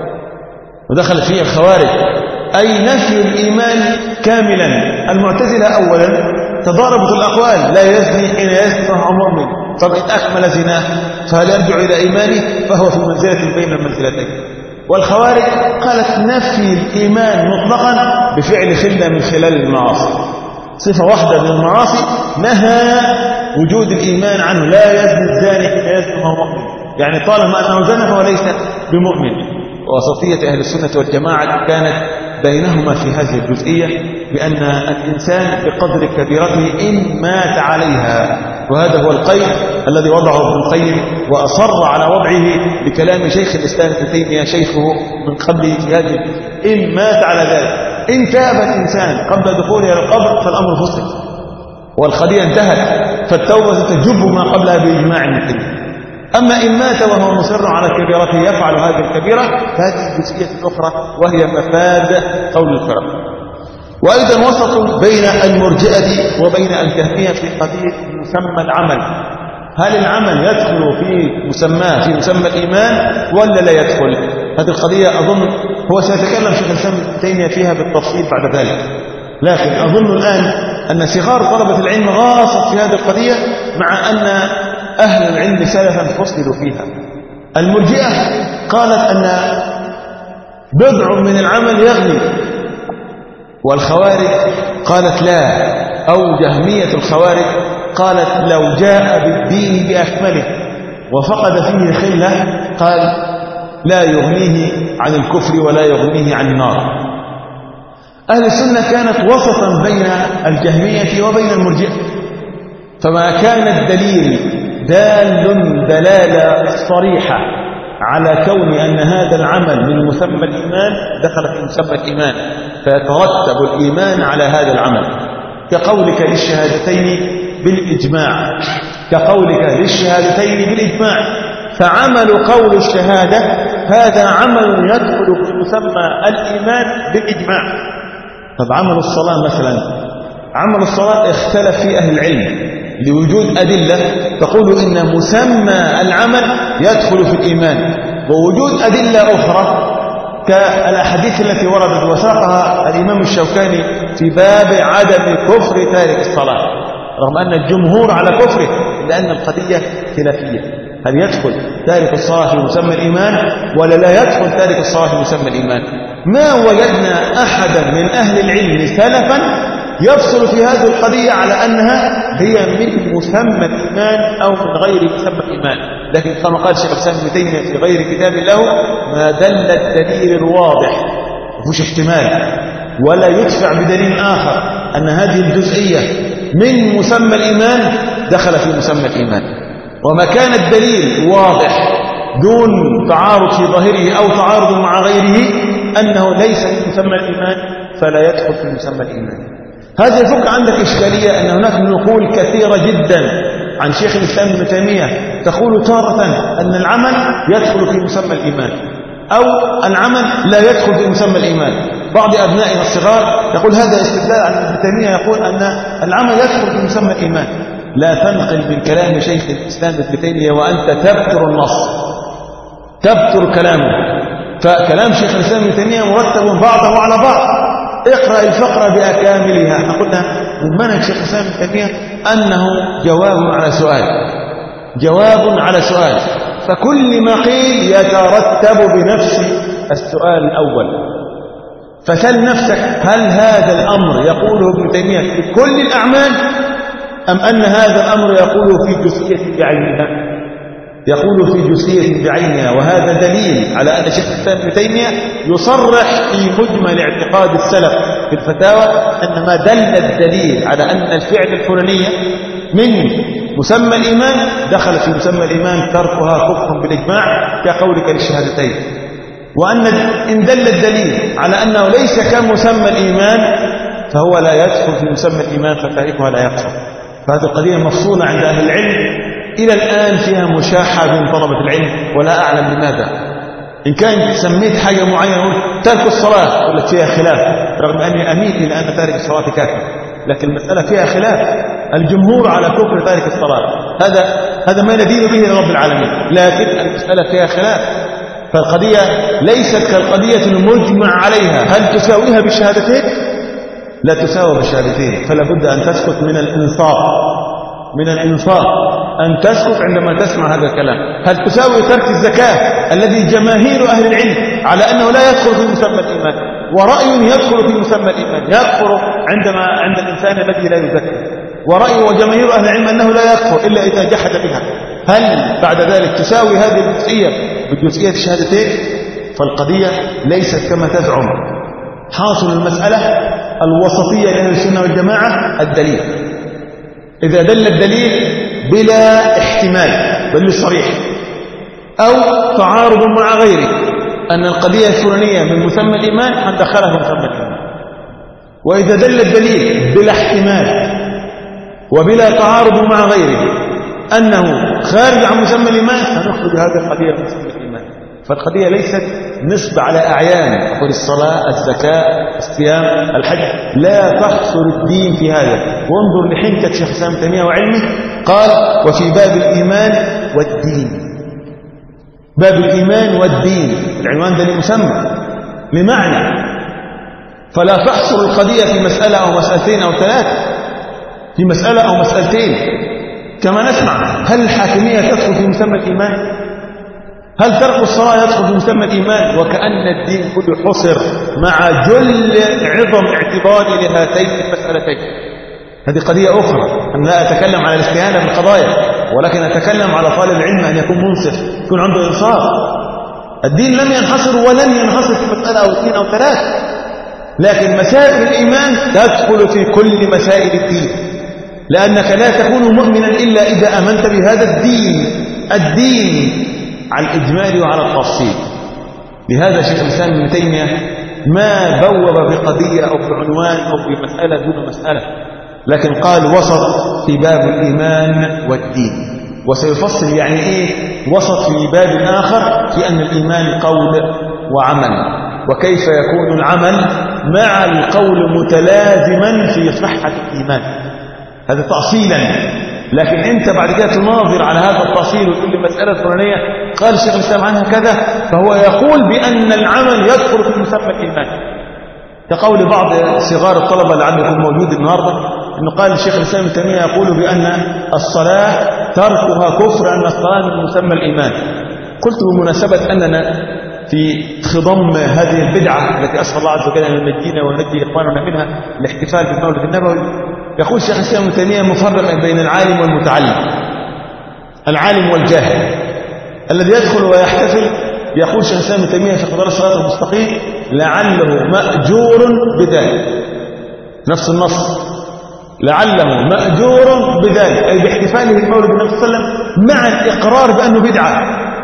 ودخلت فيه الخوارج أي نفي الإيمان كاملا. المعتزلة أولا تضاربت الأقوال، لا يزني حين يزني وهو مؤمن، طب إن أكمل زناه فهل يرجع إلى إيمانه؟ فهو في منزلة بين المنزلتين. والخوارج قالت نفي الإيمان مطلقا بفعل خلة من خلال المعاصي، صفة واحدة من المعاصي نهى وجود الإيمان عنه، لا يزني الزاني حين يزني وهو مؤمن، يعني طالما أنه زنى فهو ليس بمؤمن. ووسطية أهل السنة والجماعة كانت بينهما في هذه الجزئية بأن الإنسان بقدر كبيرته إن مات عليها، وهذا هو القيد الذي وضعه ابن القيم وأصر على وضعه بكلام شيخ الإسلام ابن تيمية شيخه من قبله في هذه إن مات على ذلك. إن تاب الإنسان قبل دخوله إلى القبر فالأمر فصل والقضية انتهت، فالتوبة تجب ما قبلها بإجماع المسلمين. أما إن مات وهو مصر على كبيرته يفعل هذه الكبيرة فهذه الجزئية الأخرى وهي مفاد قول الفرق. وأيضا وسطوا بين المرجئة وبين الجهمية في قضية مسمى العمل، هل العمل يدخل في مسماه في مسمى الإيمان ولا لا يدخل؟ هذه القضية أظن هو سيتكلم شيخ الإسلام ابن تيمية فيها بالتفصيل بعد ذلك، لكن أظن الآن أن صغار طلبة العلم غاصت في هذه القضية مع أن أهل العلم سلفا فصلوا فيها. المرجئة قالت أن بضع من العمل يغني، والخوارج قالت لا، أو جهمية الخوارج قالت لو جاء بالدين بأكمله وفقد فيه خلة قال لا يغنيه عن الكفر ولا يغنيه عن النار. أهل السنة كانت وسطا بين الجهمية وبين المرجئة، فما كان الدليل دال دلالة صريحة على كون أن هذا العمل من مسمى الإيمان دخل في مسمى الإيمان، فيترتب الإيمان على هذا العمل، كقولك للشهادتين بالإجماع كقولك للشهادتين بالإجماع فعمل قول الشهادة هذا عمل يدخل في مسمى الإيمان بالإجماع. طب عمل الصلاة مثلا، عمل الصلاة اختلف في أهل العلم لوجود أدلة تقول إن مسمى العمل يدخل في الإيمان، ووجود أدلة أخرى كالأحاديث التي وردت وساقها الإمام الشوكاني في باب عدم كفر تارك الصلاة، رغم أن الجمهور على كفره لأن القضية خلافية، هل يدخل تارك الصلاة في مسمى الإيمان ولا لا يدخل تارك الصلاة في مسمى الإيمان؟ ما وجدنا أحدا من أهل العلم سلفا يفصل في هذه القضية على أنها هي من مسمى الإيمان أو من غير مسمى الإيمان، لكن كما قال الشيخ الإسلام ابن تيمية في غير كتاب له ما دل الدليل الواضح مفيش احتمال ولا يدفع بدليل آخر أن هذه الجزئية من مسمى الإيمان دخل في مسمى الإيمان، وما كان الدليل واضح دون تعارض في ظاهره أو تعارض مع غيره أنه ليس من مسمى الإيمان فلا يدخل في مسمى الإيمان. هذا يفك عندك إشكالية أن هناك نقول كثيرة جدا عن شيخ الإسلام ابن تيمية تقول تارة أن العمل يدخل في مسمى الإيمان أو العمل لا يدخل في مسمى الإيمان. بعض أبنائنا الصغار يقول هذا استدلال عن ابن تيمية يقول أن العمل يدخل في مسمى الإيمان. لا تنقل من كلام شيخ الإسلام ابن تيمية وأنت تبتر النص، تبتر كلامه، فكلام شيخ الإسلام ابن تيمية مرتب بعضه على بعض. اقرأ الفقرة بأكاملها. احنا قلنا من منهج شيخ الإسلام ابن تيمية أنه جواب على سؤال، جواب على سؤال، فكل ما قيل يترتب بنفس السؤال الأول، فسل نفسك هل هذا الأمر يقوله ابن تيمية في كل الأعمال أم أن هذا الأمر يقوله في جزئية بعينها؟ يقول في جزئية بعينها، وهذا دليل على أن شيخ الإسلام ابن تيمية يصرح في مجمل اعتقاد السلف في الفتاوى أن ما دل الدليل على أن الفعل الفلانية من مسمى الإيمان دخل في مسمى الإيمان تركها كفر بالإجماع كقولك للشهادتين، وأن إن دل الدليل على أنه ليس كمسمى الإيمان فهو لا يدخل في مسمى الإيمان فتاركها لا يكفر. فهذه القضية مفصولة عند أهل العلم إلى الآن فيها مشاحة بين طلبة العلم ولا أعلم لماذا. إن كان سميت حاجة معينة ترك الصلاة قلت فيها خلاف، رغم أني أميت إلى أن تارك الصلاة كافر، لكن المسألة فيها خلاف. الجمهور على كفر تارك الصلاة، هذا هذا ما ندين به لرب العالمين، لكن المسألة فيها خلاف. فالقضية ليست كالقضية المجمع عليها. هل تساويها بالشهادتين؟ لا تساوي بالشهادتين، فلا بد أن تسكت من الإنصاف من الإنصاف أن تسكت عندما تسمع هذا الكلام. هل تساوي ترك الزكاة الذي جماهير أهل العلم على أنه لا يدخل في مسمى الإيمان، ورأي يدخل في مسمى الإيمان يكفر عندما عند الإنسان الذي لا يزكي، ورأي وجماهير أهل العلم أنه لا يكفر إلا إذا جحد بها، هل بعد ذلك تساوي هذه الجزئية بجزئية الشهادتين؟ فالقضية ليست كما تزعم. حاصل المسألة الوسطية لأهل السنة والجماعة الدليل. إذا دل الدليل بلا احتمال بل صريح أو تعارض مع غيره أن القضية الفلانية من مسمى الإيمان هندخلها في مسمى الإيمان، وإذا دل الدليل بلا احتمال وبلا تعارض مع غيره أنه خارج عن مسمى الإيمان هنخرج هذه القضية من مسمى الإيمان. فالقضية ليست نصب على أعيان، تقول الصلاة، الزكاة، الصيام، الحج، لا تحصر الدين في هذا. وانظر لحنكة شيخ الإسلام ابن تيمية وعلمه، قال وفي باب الإيمان والدين. باب الإيمان والدين، العنوان ده لمسمى لمعنى، فلا تحصر القضية في مسألة أو مسألتين أو ثلاثة، في مسألة أو مسألتين. كما نسمع هل الحاكمية تدخل في مسمى الإيمان؟ هل ترك الصلاة يدخل في مسمى الإيمان؟ وكأن الدين كله حصر مع جل عظم اعتباري لهاتين المسألتين. هذه قضية أخرى، أنا لا أتكلم على الاستهانة بالقضايا، ولكن أتكلم على طالب العلم أن يكون منصف، يكون عنده إنصاف. الدين لم ينحصر ولن ينحصر في مسألة أو اثنين أو ثلاث، لكن مسائل الإيمان تدخل في كل مسائل الدين، لأنك لا تكون مؤمنا إلا إذا أمنت بهذا الدين الدين على الإجمال وعلى التفصيل. لهذا شيخ الإسلام ابن تيمية ما بوب بقضية أو بعنوان أو بمسألة دون مسألة، لكن قال وسط في باب الإيمان والدين، وسيفصل يعني إيه وسط في باب آخر في أن الإيمان قول وعمل، وكيف يكون العمل مع القول متلازما في صحة الإيمان. هذا تأصيلا، لكن أنت بعد كده تناظر على هذا التأصيل وتقول المسألة الفلانية قال الشيخ الإسلام عنها كذا، فهو يقول بأن العمل يدخل في مسمى الإيمان، كقول بعض صغار الطلبة لعله يكون موجود النهارده أنه قال الشيخ الإسلام ابن تيمية يقول بأن الصلاة تركها كفر، أن الصلاة من مسمى الإيمان. قلت بمناسبة أننا في خضم هذه البدعة التي أسأل الله عز وجل أن ينجينا وينجي إخواننا منها، الاحتفال بالمولد النبوي، يقول الشيخ الإسلام ابن تيمية مفرقا بين العالم والمتعلم، العالم والجاهل. الذي يدخل ويحتفل يقول الشيخ الإسلام ابن تيمية في قضاء الصراط المستقيم لعله مأجور بذلك، نفس النص، لعله مأجور بذلك، أي باحتفاله بالمولد النبي صلى الله عليه وسلم مع الإقرار بأنه بدعة،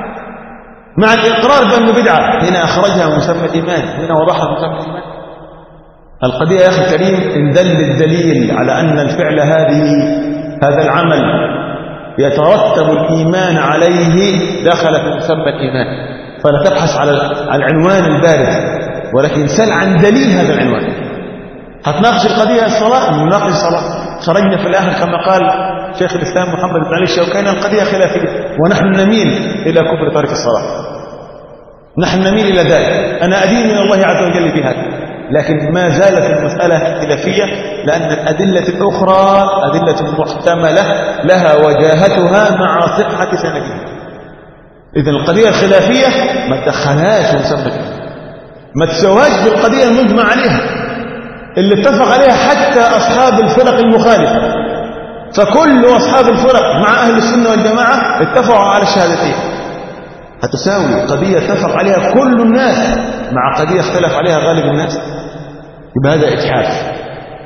مع الإقرار بأنه بدعة. هنا أخرجها من مسمى الإيمان، هنا وضعها من مسمى الإيمان. القضية يا أخي الكريم إن دل الدليل على أن الفعل هذه هذا العمل يترتب الإيمان عليه دخل في مسمى الإيمان، فلا تبحث على العنوان البارز، ولكن سل عن دليل هذا العنوان. هتناقش القضية الصلاة، نناقش الصلاة، خرجنا في الآخر كما قال شيخ الإسلام محمد بن علي الشوكاني القضية خلافية، ونحن نميل إلى كفر تارك الصلاة، نحن نميل إلى ذلك. أنا أدين من الله عز وجل بهذا، لكن ما زالت المسألة خلافية، لأن الأدلة الأخرى أدلة محتملة لها وجاهتها مع صحة سندها. إذن القضية الخلافية ما تدخلهاش مسمى، ما تسواش بالقضية المجمع عليها اللي اتفق عليها حتى أصحاب الفرق المخالفة. فكل أصحاب الفرق مع أهل السنة والجماعة اتفقوا على الشهادتين، هتساوي قضية اتفق عليها كل الناس مع قضية اختلف عليها غالب الناس، يبقى هذا إجحاف.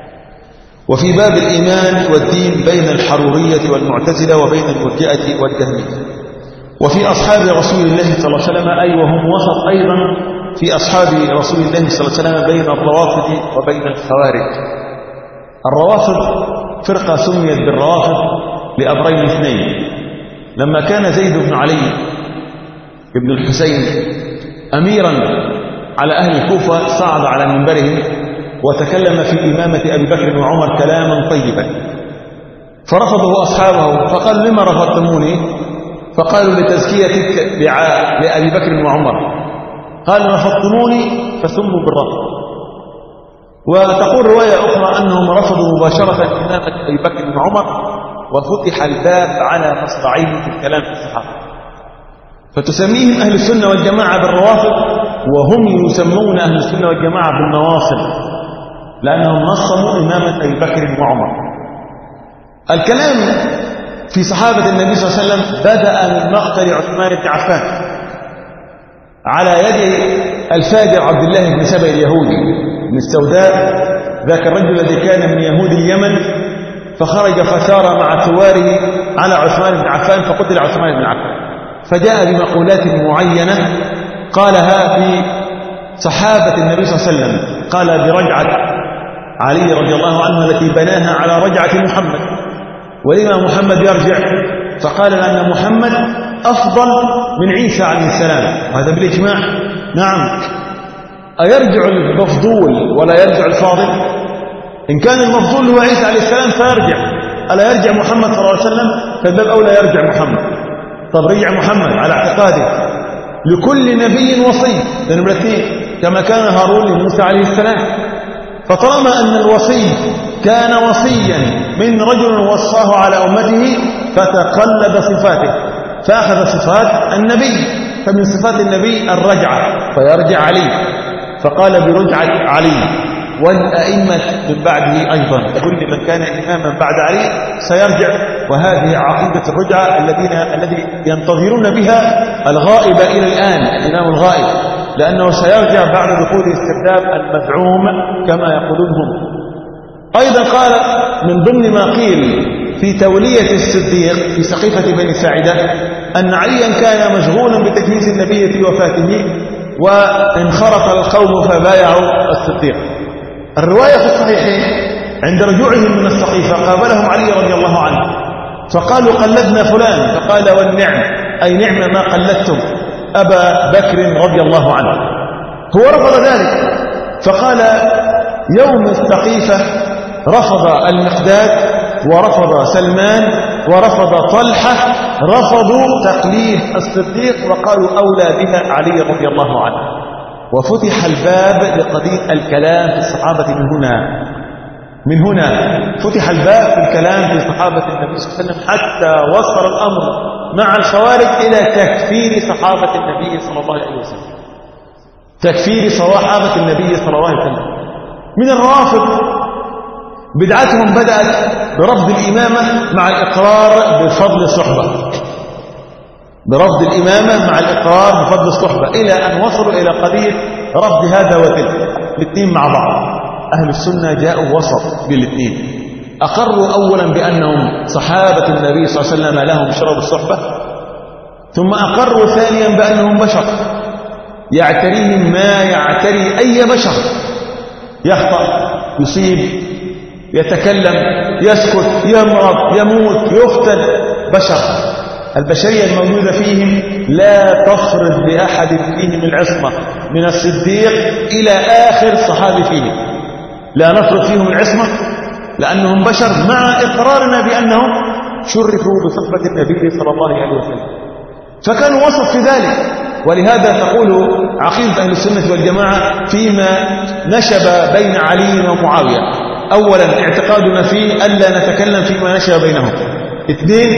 وفي باب الإيمان والدين بين الحرورية والمعتزلة وبين المرجئة والجهمية. وفي أصحاب رسول الله صلى الله عليه وسلم أي وهم وسط أيضا في أصحاب رسول الله صلى الله عليه وسلم بين الروافض وبين الخوارج. الروافض فرقة سميت بالروافض لأمرين اثنين. لما كان زيد بن علي بن الحسين أميرا على أهل الكوفة صعد على منبره وتكلم في إمامة أبي بكر وعمر كلاما طيبا، فرفضه أصحابه فقال لما رفضتموني؟ فقالوا لتزكيتك لأبي بكر وعمر. قال رفضتموني فسموا بالرفض. وتقول رواية أخرى أنهم رفضوا مباشرة إمامة أبي بكر وعمر وفتح الباب على مصراعيه في الكلام في الصحابة. فتسميهم أهل السنة والجماعة بالروافض، وهم يسمون أهل السنة والجماعة بالنواصب، لأنهم نصبوا إمامة أبي بكر وعمر. الكلام في صحابة النبي صلى الله عليه وسلم بدأ من مقتل عثمان بن عفان على يد الفاجر عبد الله بن سبأ اليهودي بن السوداء، ذاك الرجل الذي كان من يهود اليمن، فخرج فسار مع ثواره على عثمان بن عفان فقتل عثمان بن عفان. فجاء بمقولات معينة قالها في صحابة النبي صلى الله عليه وسلم، قال برجعة علي رضي الله عنه التي بناها على رجعة محمد. ولما محمد يرجع؟ فقال لأن محمد أفضل من عيسى عليه السلام، وهذا بالإجماع. نعم، أيرجع المفضول ولا يرجع الفاضل؟ إن كان المفضول هو عيسى عليه السلام فيرجع، ألا يرجع محمد صلى الله عليه وسلم؟ فالباب أولى يرجع محمد. طب رجع محمد على اعتقاده لكل نبي وصي، ده نمرة اثنين، كما كان هارون لموسى عليه السلام. فطالما أن الوصي كان وصيا من رجل وصاه على أمته فتقلد صفاته فأخذ صفات النبي، فمن صفات النبي الرجعة فيرجع علي، فقال برجعة علي. والأئمة من بعده أيضا، كل من كان إماما بعد علي سيرجع، وهذه عقيدة الرجعة الذين الذي ينتظرون بها الغائب إلى الآن، الإمام الغائب، لأنه سيرجع بعد دخول الاسترداد المزعوم كما يقولون هم. أيضا قال من ضمن ما قيل في تولية الصديق في سقيفة بني ساعدة أن عليا كان مشغولا بتجهيز النبي في وفاته وانخرط القوم فبايعوا الصديق. الرواية في الصحيحين عند رجوعهم من السقيفة قابلهم علي رضي الله عنه فقالوا قلدنا فلان، فقال والنعم، أي نعم ما قلدتم أبا بكر رضي الله عنه. هو رفض ذلك، فقال يوم السقيفة رفض المقداد ورفض سلمان ورفض طلحة، رفضوا تقليد الصديق وقالوا أولى بها علي رضي الله عنه. وفتح الباب لقضية الكلام في الصحابة من هنا من هنا فتح الباب في الكلام في صحابة النبي صلى الله عليه وسلم، حتى وصل الأمر مع الخوارج إلى تكفير صحابة النبي صلى الله عليه وسلم، تكفير صحابة النبي صلى الله عليه وسلم. من الرافض بدعتهم بدأت برفض الإمامة مع الإقرار بفضل الصحبة، برفض الإمامة مع الإقرار بفضل الصحبة، إلى أن وصلوا إلى قضية رفض هذا وتلك الاثنين مع بعض. أهل السنة جاءوا وسط بالاثنين، أقروا أولا بأنهم صحابة النبي صلى الله عليه وسلم لهم شرف الصحبة، ثم أقروا ثانيا بأنهم بشر يعتريهم ما يعتري أي بشر، يخطأ، يصيب، يتكلم، يسكت، يمرض، يموت، يقتل، بشر. البشرية الموجودة فيهم لا تفرض لأحد فيهم العصمة من الصديق إلى آخر صحابي فيهم، لا نفرض فيهم العصمة لأنهم بشر، مع إقرارنا بأنهم شرفوا بصحبة النبي صلى الله عليه وسلم. فكانوا وسط في ذلك. ولهذا تقول عقيدة أهل السنة والجماعة فيما نشب بين علي ومعاوية: أولا اعتقادنا فيه ألا نتكلم فيما نشب بينهم، اثنين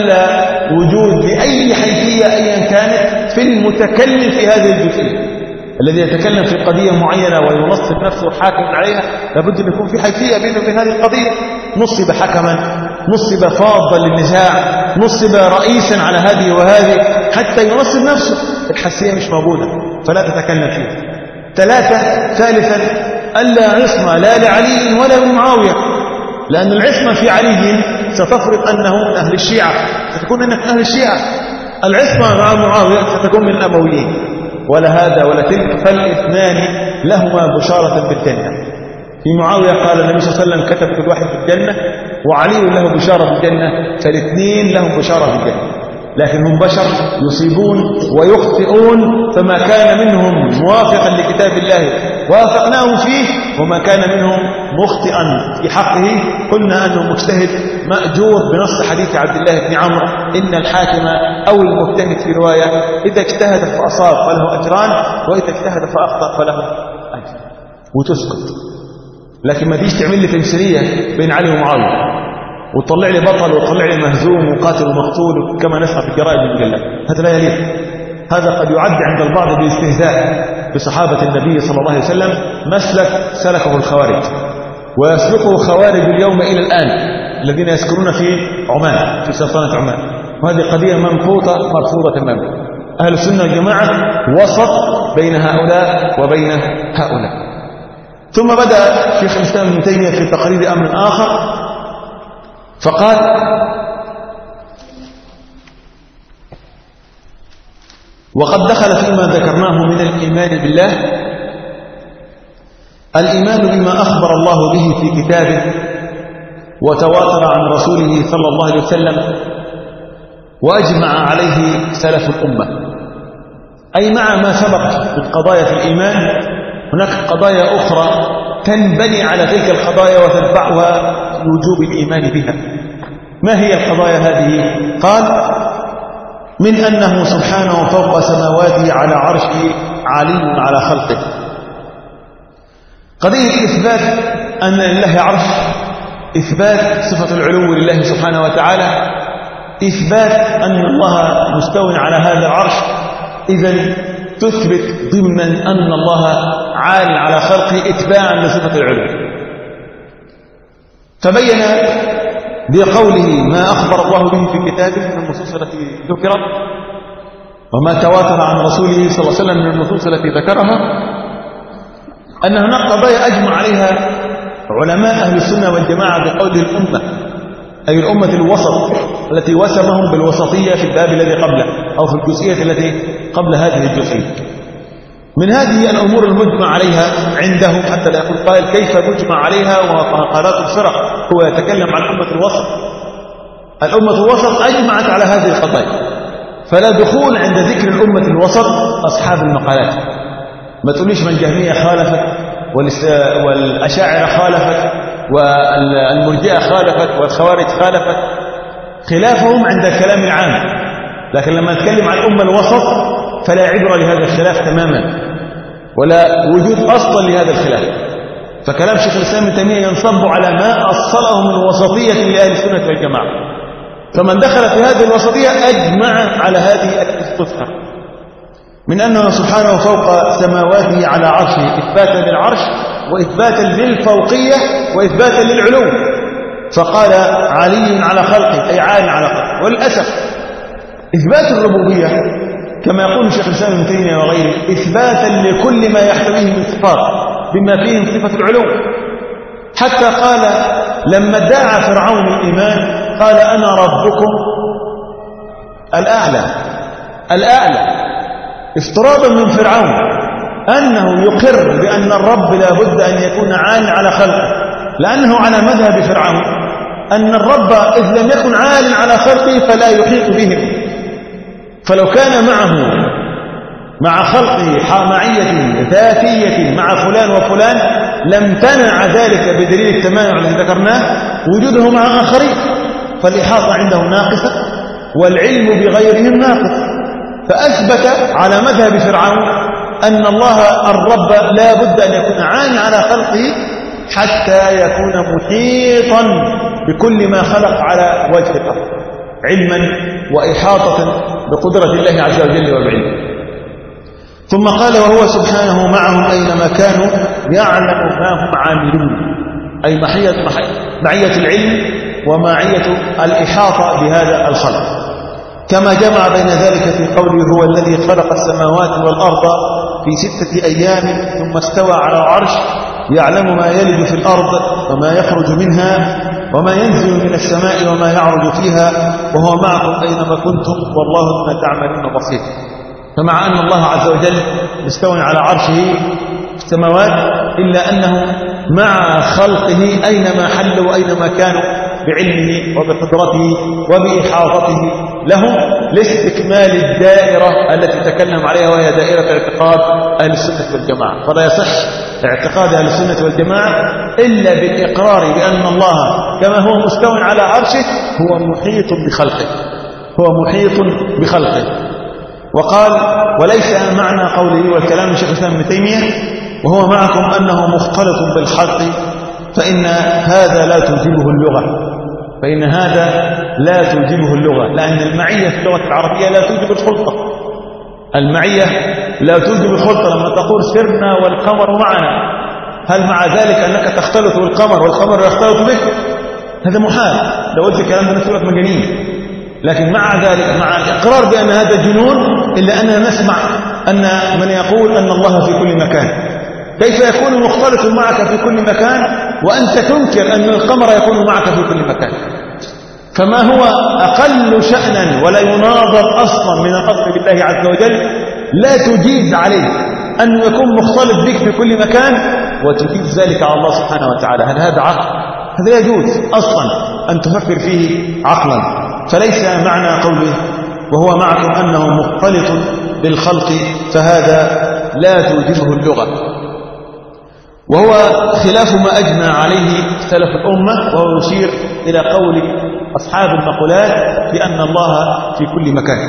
ألا وجود لأي حيثية أيا كانت في المتكلم في هذه الجزئية، الذي يتكلم في قضية معينة وينصب نفسه حاكم عليها لابد أن يكون في حيثية بينه وبين هذه القضية. نصب حكما، نصب فاضا للنزاع، نصب رئيسا على هذه وهذه حتى ينصب نفسه. الحساسية مش موجودة فلا تتكلم فيها. ثلاثة ثالثا ألا عصمة لا لعلي ولا لمعاوية، لأن العصمة في علي ستفرض أنه من أهل الشيعة، ستكون أنك من أهل الشيعة. العصمة مع معاوية ستكون من الأمويين، ولا هذا ولا تلك، فالاثنان لهما بشارة بالجنة. في معاوية قال النبي صلى الله عليه وسلم كتب كل واحد في الجنة، وعلي له بشارة بالجنة، فالاثنين لهم بشارة بالجنة. لكن هم بشر يصيبون ويخطئون، فما كان منهم موافقا لكتاب الله وافقناهم فيه، وما كان منهم مخطئا في حقه قلنا أنه مجتهد مأجور بنص حديث عبد الله بن عمرو: إن الحاكم أو المجتهد في رواية إذا اجتهد فأصاب فله أجران، وإذا اجتهد فأخطأ فله أجر. وتسكت، لكن ما تيجي تعمل لي تمثيلية بين علي ومعاوية وتطلع لي بطل وتطلع لي مهزوم وقاتل ومقتول كما نسمع في الجرائد والمجلات. هذا لا يليق. هذا قد يعد عند البعض بالاستهزاء بصحابة النبي صلى الله عليه وسلم، مسلك سلكه الخوارج ويسلكه خوارج اليوم إلى الآن الذين يسكنون في عمان، في سلطنة عمان. وهذه قضية منفوطة مرفوضة تماما. أهل السنة والجماعة وسط بين هؤلاء وبين هؤلاء. ثم بدأ شيخ الإسلام ابن تيمية في تقرير أمر آخر فقال: وقد دخل فيما ذكرناه من الإيمان بالله الإيمان بما أخبر الله به في كتابه وتواتر عن رسوله صلى الله عليه وسلم وأجمع عليه سلف الأمة، أي مع ما سبق من قضايا في الإيمان هناك قضايا أخرى تنبني على تلك القضايا وتتبعها وجوب الإيمان بها. ما هي القضايا هذه؟ قال: من أنه سبحانه فوق سماواته على عرشه عالي على خلقه. قضية إثبات أن لله عرش، إثبات صفة العلو لله سبحانه وتعالى، إثبات أن الله مستو على هذا العرش، إذن تثبت ضمنا أن الله عال على خلقه اتباعا لصفة العلو. فبين بقوله ما أخبر الله به في كتابه من النصوص التي ذكرت وما تواتر عن رسوله صلى الله عليه وسلم من النصوص التي ذكرها، أن هناك قضايا أجمع عليها علماء أهل السنة والجماعة بقوله الأمة، أي الأمة الوسط التي وسمهم بالوسطية في الباب الذي قبله أو في الجزئية التي قبل هذه الجزئية. من هذه الأمور المجمع عليها عندهم، حتى لا يقول قائل كيف مجمع عليها وقالات الفرق، هو يتكلم عن الأمة الوسط. الأمة الوسط أجمعت على هذه القضايا، فلا دخول عند ذكر الأمة الوسط أصحاب المقالات. ما تقوليش من جهمية خالفت والأشاعرة خالفت والمرجئة خالفت والخوارج خالفت، خلافهم عند الكلام العام. لكن لما نتكلم عن الأمة الوسط فلا عبرة لهذا الخلاف تماما، ولا وجود أصلا لهذا الخلاف. فكلام شيخ الإسلام ابن تيمية ينصب على ما أصله من وسطية لأهل السنة والجماعة. فمن دخل في هذه الوسطية أجمع على هذه التي تذكر من أنه سبحانه فوق سماواته على عرشه، إثباتا للعرش وإثباتا للفوقية وإثباتا للعلو. فقال علي على خلقه، أي عال على خلقه. وللأسف إثبات الربوبية كما يقول الشيخ الإسلام ابن تيمية وغيره إثباتا لكل ما يحتويه من صفات بما فيه صفة العلو. حتى قال لما ادعى فرعون الإيمان قال أنا ربكم الأعلى الأعلى، افتراضا من فرعون أنه يقر بأن الرب لا بد أن يكون عال على خلقه، لأنه على مذهب فرعون أن الرب إذ لم يكن عال على خلقه فلا يحيط بهم. فلو كان معه مع خلقه معية ذاتية مع فلان وفلان لم تنع ذلك بدليل التمانع الذي ذكرناه وجوده مع آخرين، فالإحاطة عنده ناقصة والعلم بغيرهم ناقص. فأثبت على مذهب فرعون أن الله الرب لا بد أن يكون عال على خلقه حتى يكون محيطا بكل ما خلق على وجه الأرض علما وإحاطة بقدرة الله عز وجل وبعلمه. ثم قال وهو سبحانه معهم أينما كانوا يعلم ما هم عاملون، أي معية, معية العلم ومعية الإحاطة بهذا الخلق، كما جمع بين ذلك في قوله هو الذي خلق السماوات والأرض في ستة أيام ثم استوى على العرش يعلم ما يلج في الأرض وما يخرج منها وما ينزل من السماء وما يعرج فيها وهو معكم أينما كنتم والله بما تعملون بصير. فمع أن الله عز وجل مستوى على عرشه في السماوات إلا أنه مع خلقه أينما حلوا وأينما كانوا بعلمه وبقدرته وبإحاطته لهم لاستكمال الدائرة التي تكلم عليها وهي دائرة اعتقاد أهل السنة والجماعة. فلا يصح اعتقاد أهل السنة والجماعة إلا بالإقرار بأن الله كما هو مستوى على عرشه هو محيط بخلقه، هو محيط بخلقه. وقال وليس معنى قوله والكلام من شيخ الإسلام ابن تيمية وهو معكم أنه مختلط بالخلق، فإن هذا لا توجبه اللغة، فإن هذا لا توجبه اللغة، لأن المعية في اللغة العربية لا توجب الخلطة. المعية لا توجب الخلطة. لما تقول سرنا والقمر معنا، هل مع ذلك أنك تختلط بالقمر والقمر يختلط بك؟ هذا محال. لو قلت الكلام ده نسبة مجانين. لكن مع ذلك مع الإقرار بأن هذا جنون إلا أننا نسمع أن من يقول أن الله في كل مكان. كيف يكون مختلط معك في كل مكان وأنت تنكر أن القمر يكون معك في كل مكان؟ فما هو أقل شأنا ولا يناظر أصلا من الأصل بالله عز وجل لا تجيز عليه أن يكون مختلط بك في كل مكان وتجيز ذلك على الله سبحانه وتعالى. هل هذا عقل؟ هذا لا يجوز أصلا أن تفكر فيه عقلا. فليس معنى قوله وهو معكم أنه مختلط بالخلق فهذا لا توجبه اللغة، وهو خلاف ما أجمع عليه سلف الأمة، وهو يشير إلى قول أصحاب المقولات بأن الله في كل مكان،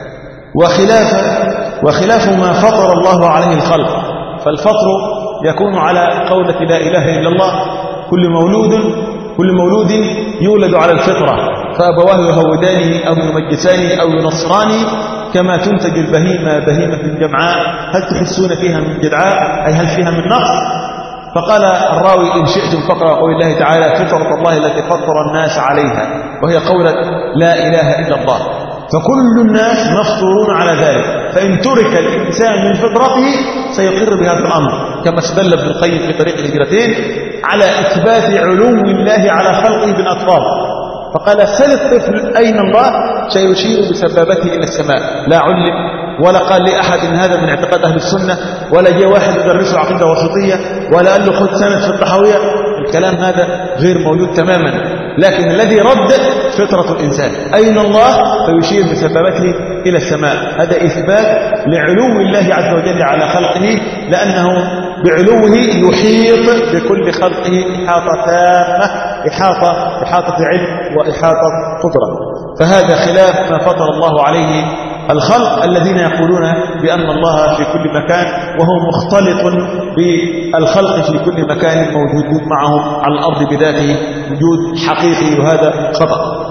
وخلاف وخلاف ما فطر الله عليه الخلق. فالفطر يكون على قولة لا إله إلا الله. كل مولود كل مولود يولد على الفطرة، فأبواه يهودانه أو يمجسانه أو ينصرانه، كما تنتج البهيمة بهيمة جمعاء هل تحسون فيها من جدعاء، أي هل فيها من نقص؟ فقال الراوي إن شئتم فقرأ قول الله تعالى فطرة الله التي فطر الناس عليها، وهي قولة لا إله إلا الله. فكل الناس مفطورون على ذلك، فإن ترك الإنسان من فطرته سيقر بهذا الأمر، كما استدل ابن القيم في طريق الهجرتين على إثبات علو الله على خلقه بالأطفال. فقال سل الطفل أين الله سيشير بسبابته إلى السماء، لا علم ولا قال لأحد إن هذا من اعتقاد أهل السنة، ولا جاء واحد يدرسه عقيدة وسطية ولا قال له خذ سند في الطحاوية. الكلام هذا غير موجود تماما. لكن الذي رد فطرة الإنسان أين الله فيشير بسبابته إلى السماء. هذا إثبات لعلو الله عز وجل على خلقه، لأنه بعلوه يحيط بكل خلقه إحاطة تامة، إحاطة إحاطة علم وإحاطة قدرة. فهذا خلاف ما فطر الله عليه الخلق الذين يقولون بأن الله في كل مكان، وهو مختلط بالخلق في كل مكان موجودون معهم على الأرض بذاته وجود حقيقي، وهذا خطأ.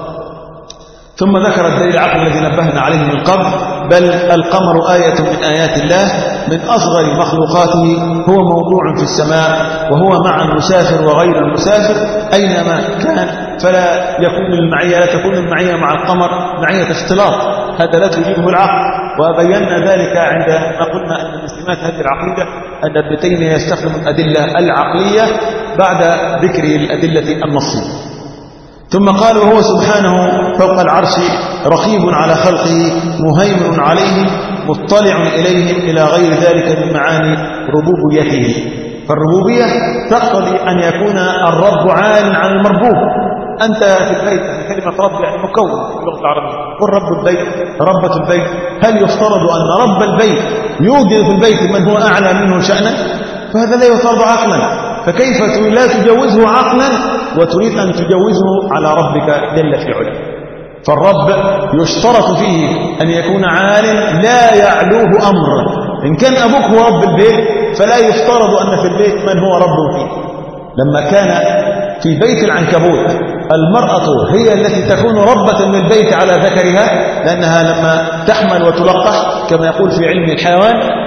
ثم ذكر الدليل العقلي الذي نبهنا عليه من قبل، بل القمر آية من آيات الله من أصغر مخلوقاته، هو موضوع في السماء وهو مع المسافر وغير المسافر أينما كان، فلا يكون المعية لا تكون المعية مع القمر معية اختلاط، هذا لا تجيبه العقل. وبينا ذلك عندما قلنا أن من سمات هذه العقيدة أن ابن تيمية يستخدم الأدلة العقلية بعد ذكر الأدلة النصية. ثم قال وهو سبحانه فوق العرش رقيب على خلقه مهيمن عليهم مطلع إليهم إلى غير ذلك من معاني ربوبيته. فالربوبية تقتضي أن يكون الرب عال عن المربوب. أنت في البيت، كلمة رب يعني مكون في اللغة العربية، قل رب البيت ربة البيت. هل يفترض أن رب البيت يوجد في البيت من هو أعلى منه شأنا؟ فهذا لا يفترض عقلا. فكيف لا تجوزه عقلا وتريد أن تجوزه على ربك جل في علاه؟ فالرب يشترط فيه أن يكون عالم لا يعلوه أمر. إن كان أبوك هو رب البيت فلا يفترض أن في البيت من هو رب فيه. لما كان في بيت العنكبوت المرأة هي التي تكون ربة للبيت على ذكرها، لأنها لما تحمل وتلقح كما يقول في علم الحيوان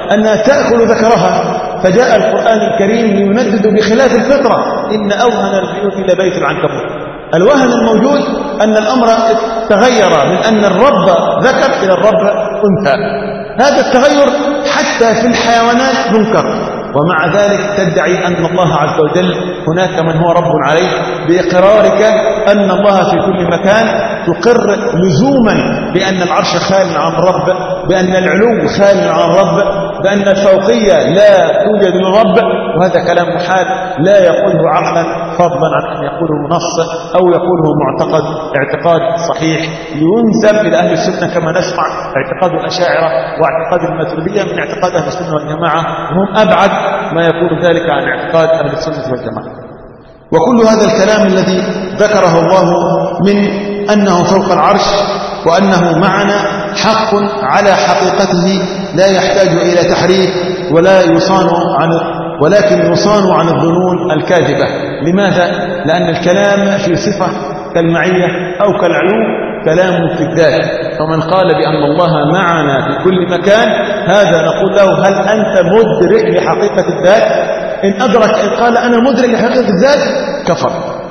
أنها تأكل ذكرها، فجاء القرآن الكريم ليندد بخلاف الفطرة: إن أوهن البيوت لبيت العنكبوت. الوهن الموجود أن الأمر تغير من أن الرب ذكر إلى الرب أنثى. هذا التغير حتى في الحيوانات منكر، ومع ذلك تدعي أن الله عز وجل هناك من هو رب عليه، بإقرارك أن الله في كل مكان تقر لزوما بأن العرش خال عن الرب، بأن العلو خال عن الرب، بأن الفوقية لا توجد للرب. وهذا كلام محال لا يقوله عقلا، فضلا عن أن يقوله نص أو يقوله معتقد اعتقاد صحيح ينسب إلى أهل السنة، كما نسمع اعتقاد الأشاعرة واعتقاد الماتريدية من اعتقاد أهل السنة والجماعة، وهم أبعد ما يكون ذلك عن اعتقاد أهل السنة والجماعة. وكل هذا الكلام الذي ذكره الله من أنه فوق العرش وأنه معنا حق على حقيقته، لا يحتاج إلى تحريف ولا يصان عن ولكن يصان عن الظنون الكاذبة. لماذا؟ لأن الكلام في صفة كالمعية أو كالعلو كلام في الذات، فمن قال بأن الله معنا في كل مكان هذا نقول له: هل أنت مدرك لحقيقة الذات؟ إن أدرك إن قال أنا مدرك لحقيقة الذات كفر.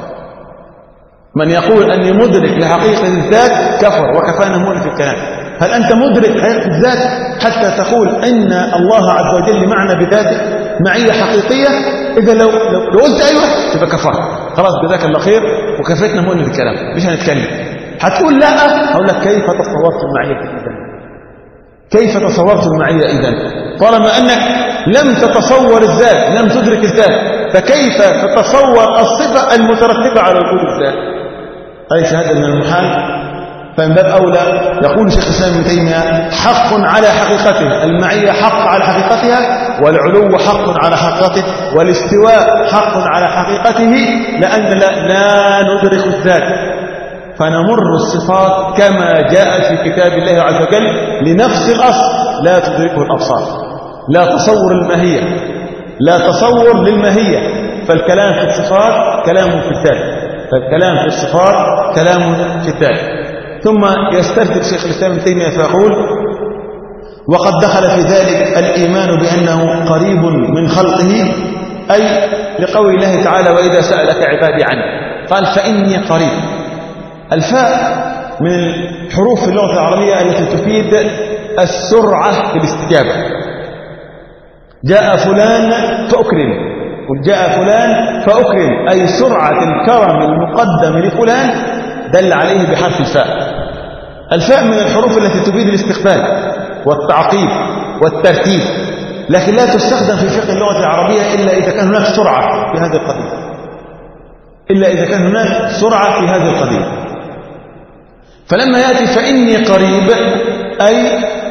من يقول أني مدرك لحقيقة الذات كفر، وكفانا مؤلم في الكلام. هل أنت مدرك لحقيقة الذات حتى تقول إن الله عز وجل معنا بذاته معية حقيقية؟ إذا لو, لو, لو قلت أيوة تبقى كفر، خلاص جزاك الله خير وكفيتنا مؤلم في الكلام، مش هنتكلم. هتقول لا، هقول لك: كيف تصورت المعية إذن؟ كيف تصورت المعية إذن؟ طالما أنك لم تتصور الذات، لم تدرك الذات، فكيف تتصور الصفة المترتبة على وجود الذات؟ أليس هذا من المحال؟ فمن باب أولى يقول شيخ الإسلام ابن تيمية: حق على حقيقته، المعية حق على حقيقتها، والعلو حق على حقيقته، والاستواء حق على حقيقته، لأن لا, لا ندرك الذات، فنمر الصفات كما جاءت في كتاب الله عز وجل لنفس الأصل لا تدركه الأبصار. لا تصور الماهية، لا تصور للماهية، فالكلام في الصفات كلام في الذات، فالكلام في الصفات كلام في الذات. ثم يسترد شيخ الإسلام ابن تيمية فيقول: وقد دخل في ذلك الإيمان بأنه قريب من خلقه، أي لقول الله تعالى: وإذا سألك عبادي عني، قال: فإني قريب. الفاء من الحروف في اللغة العربية التي تفيد السرعة في الاستجابة. جاء فلان فأكرم، وجاء فلان فأكرم، أي سرعة الكرم المقدم لفلان دل عليه بحرف الفاء. الفاء من الحروف التي تفيد الاستقبال والتعقيب والترتيب، لكن لا تستخدم في فقه اللغة العربية إلا إذا كان هناك سرعة في هذه القضية، إلا إذا كان هناك سرعة في هذه القضية. فلما يأتي فإني قريب، أي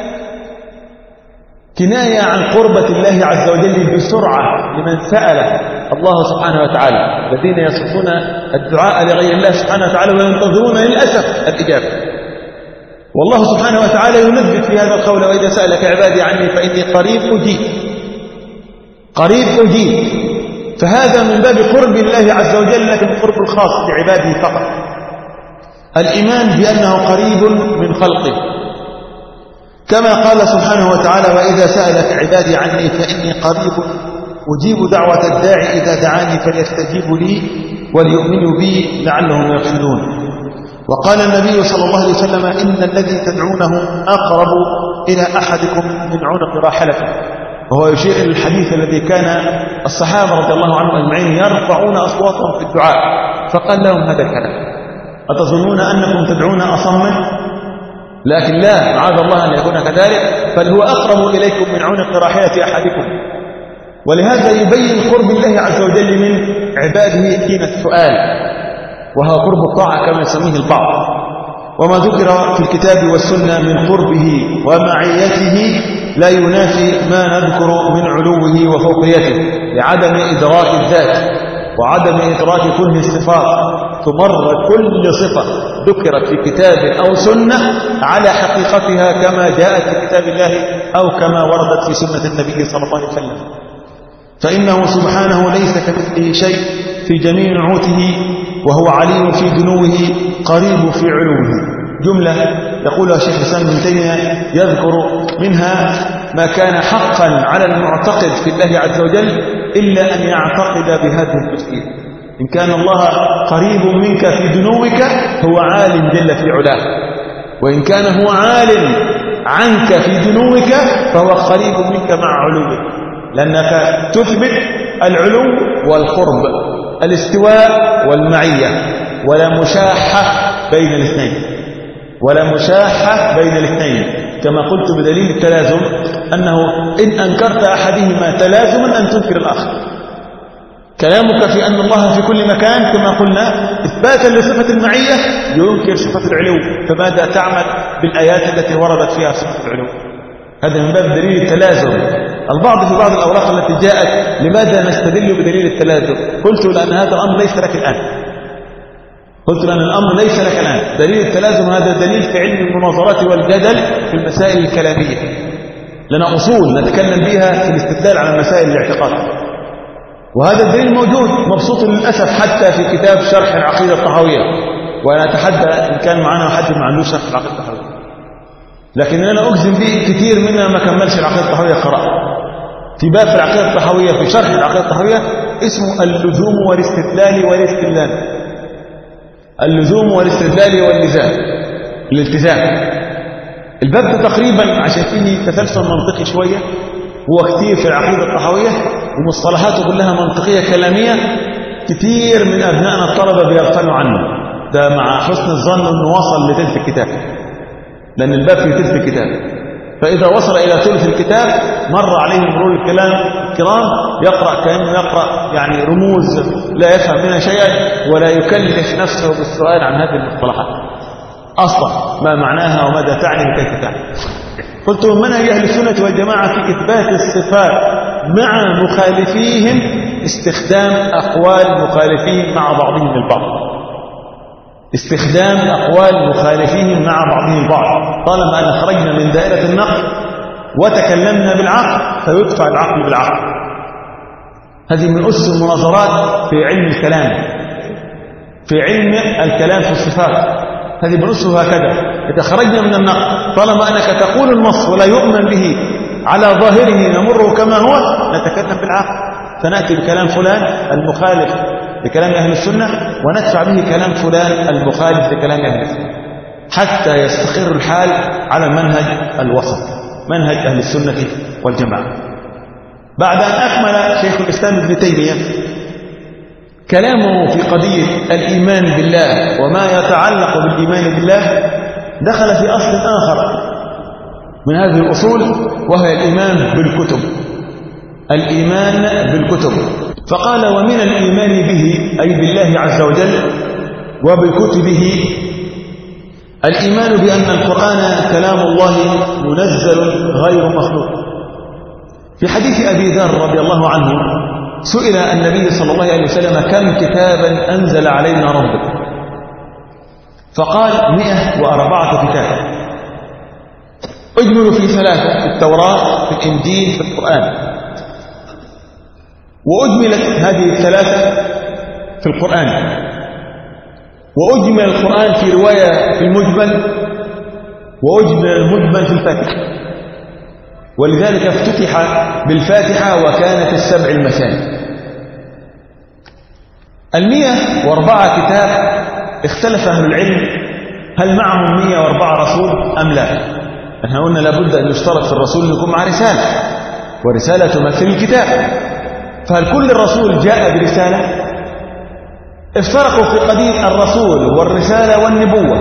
كناية عن قربة الله عز وجل بسرعة لمن سأل الله سبحانه وتعالى، الذين يصرفون الدعاء لغير الله سبحانه وتعالى وينتظرون للأسف الإجابة. والله سبحانه وتعالى ينبه في هذا القول: وإذا سألك عبادي عني فإني قريب أجيب، قريب أجيب. فهذا من باب قرب الله عز وجل، لكن قرب الخاص بعباده فقط. الإيمان بأنه قريب من خلقه، كما قال سبحانه وتعالى: وإذا سألك عبادي عني فإني قريب أجيب دعوة الداعي إذا دعاني فليستجيبوا لي وليؤمنوا بي لعلهم يرشدون. وقال النبي صلى الله عليه وسلم: إن الذي تدعونه أقرب إلى أحدكم من عنق راحلته، وهو يشير إلى الحديث الذي كان الصحابة رضي الله عنهم أجمعين يرفعون أصواتهم في الدعاء، فقال لهم هذا الكلام: أتظنون أنكم تدعون أصما؟ لكن لا، معاذ الله أن يكون كذلك، بل هو أقرب إليكم من عنق راحلة أحدكم. ولهذا يبين قرب الله عز وجل من عباده حين السؤال، وهو قرب الطاعة كما يسميه البعض. وما ذكر في الكتاب والسنة من قربه ومعيته لا ينافي ما نذكر من علوه وفوقيته، لعدم إدراك الذات وعدم إدراك كل الصفات. تمر كل صفة ذكرت في كتاب أو سنة على حقيقتها كما جاءت في كتاب الله أو كما وردت في سنة النبي صلى الله عليه وسلم. فإنه سبحانه ليس كمثله شيء في جميع نعوته، وهو عليم في دنوه قريب في علوه. جملة يقولها الشيخ الإسلام ابن تيمية يذكر منها ما كان حقا على المعتقد في الله عز وجل إلا أن يعتقد بهذه الجزئية. إن كان الله قريب منك في دنوك هو عال جل في علاه، وإن كان هو عال عنك في دنوك فهو قريب منك مع علوك، لأنك تثبت العلو والقرب، الاستواء والمعية، ولا مشاحة بين الاثنين، ولا مشاحة بين الاثنين، كما قلت بدليل التلازم أنه إن أنكرت أحدهما تلازما أن تنكر الآخر. كلامك في أن الله في كل مكان كما قلنا إثباتا لصفة المعية ينكر صفة العلو، فماذا تعمل بالآيات التي وردت فيها صفة العلو؟ هذا من باب دليل التلازم. البعض في بعض الأوراق التي جاءت لماذا نستدل بدليل التلازم؟ قلت لأن هذا الأمر ليس لك الآن، قلت لأن الأمر ليس لك الآن. دليل التلازم هذا دليل في علم المناظرات والجدل في المسائل الكلامية، لنا أصول نتكلم بها في الاستدلال على مسائل الاعتقاد، وهذا الدليل موجود مبسوط للأسف حتى في كتاب شرح العقيدة الطحاوية، وأنا أتحدى إن كان معنا حد ما عندوش شرح العقيدة الطحاوية، لكن أنا أجزم به كثير منا ما كملش العقيدة الطحاوية قراءة. في باب في العقيدة الطحاوية في شرح العقيدة الطحاوية اسمه اللزوم والاستدلال والاستدلال، اللزوم والاستدلال واللزام، الالتزام. الباب ده تقريبا عشان فيه تسلسل منطقي شوية، هو كثير في العقيدة الطحاوية ومصطلحاته كلها منطقية كلامية، كثير من أبنائنا الطلبة بيغفلوا عنه، ده مع حسن الظن أنه وصل لثلث الكتاب، لأن الباب في ثلث الكتاب، فإذا وصل إلى ثلث الكتاب مر عليه مرور الكلام الكرام يقرأ كأنه يقرأ يعني رموز لا يفهم منها شيئا، ولا يكلف نفسه بالسؤال عن هذه المصطلحات أصلا ما معناها وماذا تعني وكيف تعني. قلت من منهج أهل السنة والجماعة في إثبات الصفات مع مخالفيهم استخدام أقوال مخالفيهم مع بعضهم البعض، استخدام أقوال مخالفيهم مع بعضهم البعض، طالما أن خرجنا من دائرة النقل وتكلمنا بالعقل فيدفع العقل بالعقل. هذه من أسس المناظرات في علم الكلام، في علم الكلام في الصفات، هذه من أسسه هكذا. إذا خرجنا من النقل طالما أنك تقول النص ولا يؤمن به على ظاهره نمره كما هو، نتكلم بالعقل، فنأتي بكلام فلان المخالف لكلام أهل السنة وندفع به كلام فلان المخالف لكلام أهل السنة، حتى يستقر الحال على منهج الوسط، منهج أهل السنة والجماعة. بعد أن أكمل شيخ الإسلام ابن تيمية كلامه في قضية الإيمان بالله وما يتعلق بالإيمان بالله، دخل في أصل آخر من هذه الأصول وهي الإيمان بالكتب، الإيمان بالكتب. فقال ومن الإيمان به أي بالله عز وجل وبكتبه الإيمان بأن القرآن كلام الله منزل غير مخلوق. في حديث أبي ذر رضي الله عنه سئل النبي صلى الله عليه وسلم كم كتابا أنزل علينا ربك؟ فقال مئة وأربعة كتاب، أجمل في ثلاثة، في التوراة في الإنجيل في القرآن، وأجملت هذه الثلاثة في القرآن، وأجمل القرآن في رواية في المجمل، وأجمل المجمل في الفاتحة، ولذلك افتتح بالفاتحة وكانت السبع المثاني. المئة واربعة كتاب اختلف أهل العلم هل معهم مئة واربعة رسول أم لا؟ نحن قلنا لابد أن يشترط في الرسول أن يكون مع رسالة، ورسالة تمثل الكتاب، فهل كل الرسول جاء برسالة؟ افترقوا في قضية الرسول والرسالة والنبوة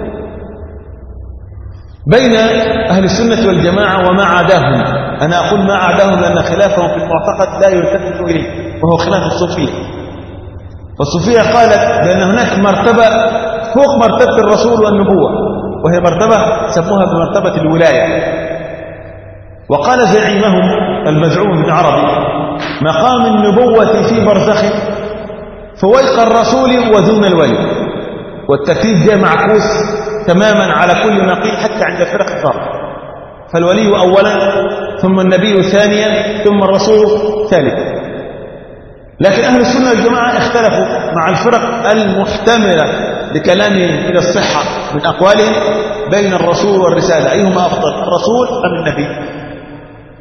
بين أهل السنة والجماعة وما عداهم. أنا أقول ما عداهم لأن خلافهم في المعتقد لا يلتفت إليه، وهو خلاف الصوفية. فالصوفية قالت بأن هناك مرتبة فوق مرتبة الرسول والنبوة، وهي مرتبة سموها بمرتبة الولاية. وقال زعيمهم المزعوم بن عربي مقام النبوة في برزخ فويق الرسول ودون الولي، والترتيب جاء معكوس تماما على كل نقيض حتى عند فرق الضرب، فالولي أولا ثم النبي ثانيا ثم الرسول ثالثا. لكن أهل السنة والجماعة اختلفوا مع الفرق المحتملة لكلامهم إلى الصحة من أقوالهم بين الرسول والرسالة، أيهما أفضل الرسول أم النبي؟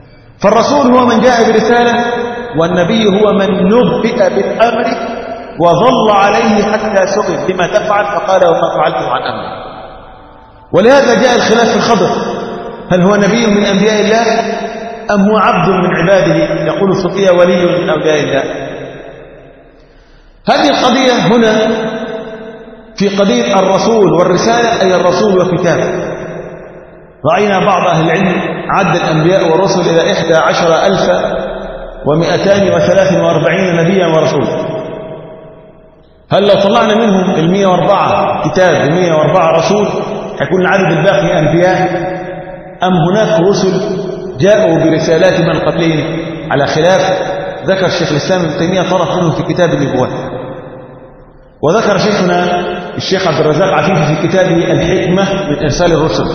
فالرسول هو من جاء برسالة، والنبي هو من نبئ بالأمر وظل عليه حتى سئل لما تفعل فقال وما فعلته عن أمري. ولهذا جاء الخلاف في الخضر، هل هو نبي من أنبياء الله أم هو عبد من عباده؟ يقول الصوفية ولي من أولياء الله. هذه القضية هنا في قضية الرسول والرسالة، أي الرسول وكتابه. رأينا بعض أهل العلم عد الأنبياء والرسل إلى إحدى عشر ألف ومئتان وثلاث وأربعين نبيا ورسولا. هل لو طلعنا منهم المئة وأربعة كتاب المئة وأربعة رسول هيكون العدد الباقي أنبياء، أم هناك رسل جاءوا برسالات من قبلهم؟ على خلاف ذكر الشيخ الإسلام ابن تيمية طرف منه في كتاب النبوات، وذكر شيخنا الشيخ عبد الرزاق عفيفي في كتابه الحكمة من إرسال الرسل.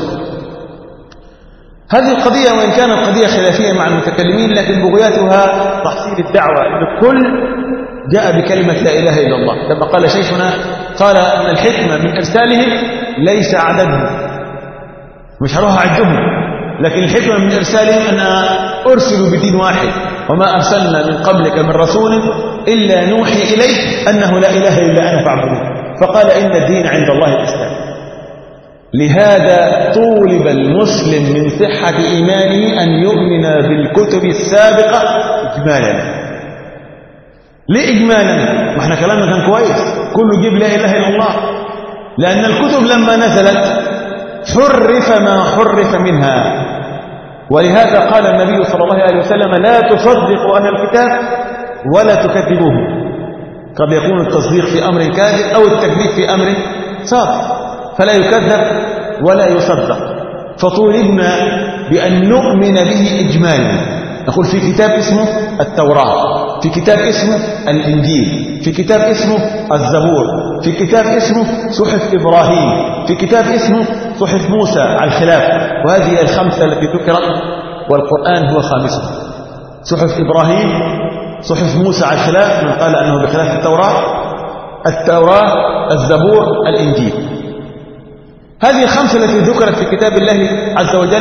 هذه القضية وإن كانت قضية خلافية مع المتكلمين، لكن بغيتها تحصيل الدعوة أن الكل جاء بكلمة لا إله إلا الله. لما قال شيخنا قال أن الحكمة من إرسالهم ليس عددهم، مش هروح أعدهم، لكن الحكمة من إرسالهم أن أرسلوا بدين واحد، وما أرسلنا من قبلك من رسول إلا نوحي إليه أنه لا إله إلا أنا فاعبدون. فقال إن الدين عند الله الإسلام. لهذا طولب المسلم من صحة إيمانه أن يؤمن بالكتب السابقة إجمالا. ليه إجمالا؟ ما احنا كلامنا كان كويس، كله يجيب لا إله إلا الله، لأن الكتب لما نزلت حرف ما حرف منها. ولهذا قال النبي صلى الله عليه وسلم لا تصدقوا أهل الكتاب ولا تكذبوه. قد يكون التصديق في أمر كاذب أو التكذيب في أمر صادق، فلا يكذب ولا يصدق. فطولبنا بأن نؤمن به إجمالا. نقول في كتاب اسمه التوراة، في كتاب اسمه الإنجيل، في كتاب اسمه الزبور، في كتاب اسمه صحف إبراهيم، في كتاب اسمه صحف موسى على الخلاف. وهذه الخمسة التي ذكرت والقرآن هو خامسها: صحف إبراهيم، صحف موسى على الخلاف، من قال أنه بخلاف التوراة، التوراة، الزبور، الإنجيل. هذه الخمسة التي ذكرت في كتاب الله عز وجل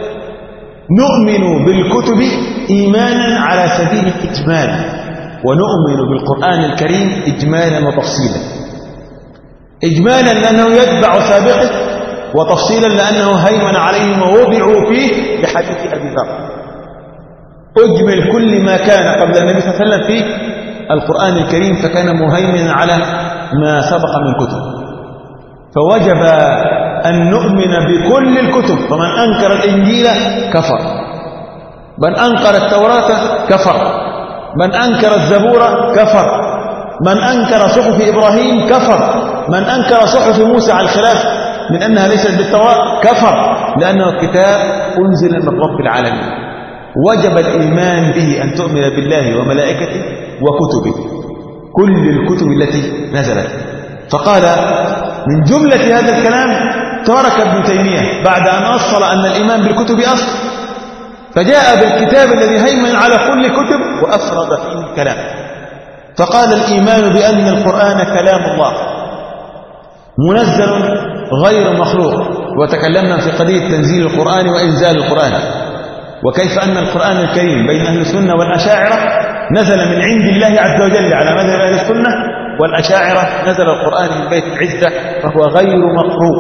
نؤمن بالكتب إيمانا على سبيل الإجمال، ونؤمن بالقرآن الكريم إجمالا وتفصيلا. إجمالا لأنه يتبع سابقه، وتفصيلا لأنه هيمن عليهم ووضعوا فيه بحديث أبي ذر. أجمل كل ما كان قبل النبي صلى الله عليه وسلم في القرآن الكريم، فكان مهيمنا على ما سبق من كتب. فوجب أن نؤمن بكل الكتب. فمن أنكر الإنجيل كفر، من أنكر التوراة كفر، من أنكر الزبور كفر، من أنكر صحف إبراهيم كفر، من أنكر صحف موسى على الخلاف من أنها ليست بالتوراة كفر، لأنه كتاب أنزل من رب العالمين. وجب الإيمان به أن تؤمن بالله وملائكته وكتبه، كل الكتب التي نزلت. فقال من جملة هذا الكلام ترك ابن تيمية بعد أن أصل أن الإيمان بالكتب أصل، فجاء بالكتاب الذي هيمن على كل كتب وأفرد فيه الكلام. فقال الإيمان بأن القرآن كلام الله منزل غير مخلوق. وتكلمنا في قضية تنزيل القرآن وإنزال القرآن، وكيف أن القرآن الكريم بين أهل السنة والأشاعرة نزل من عند الله عز وجل على مذهب أهل السنة، والأشاعرة نزل القرآن من بيت العزة، فهو غير مقروء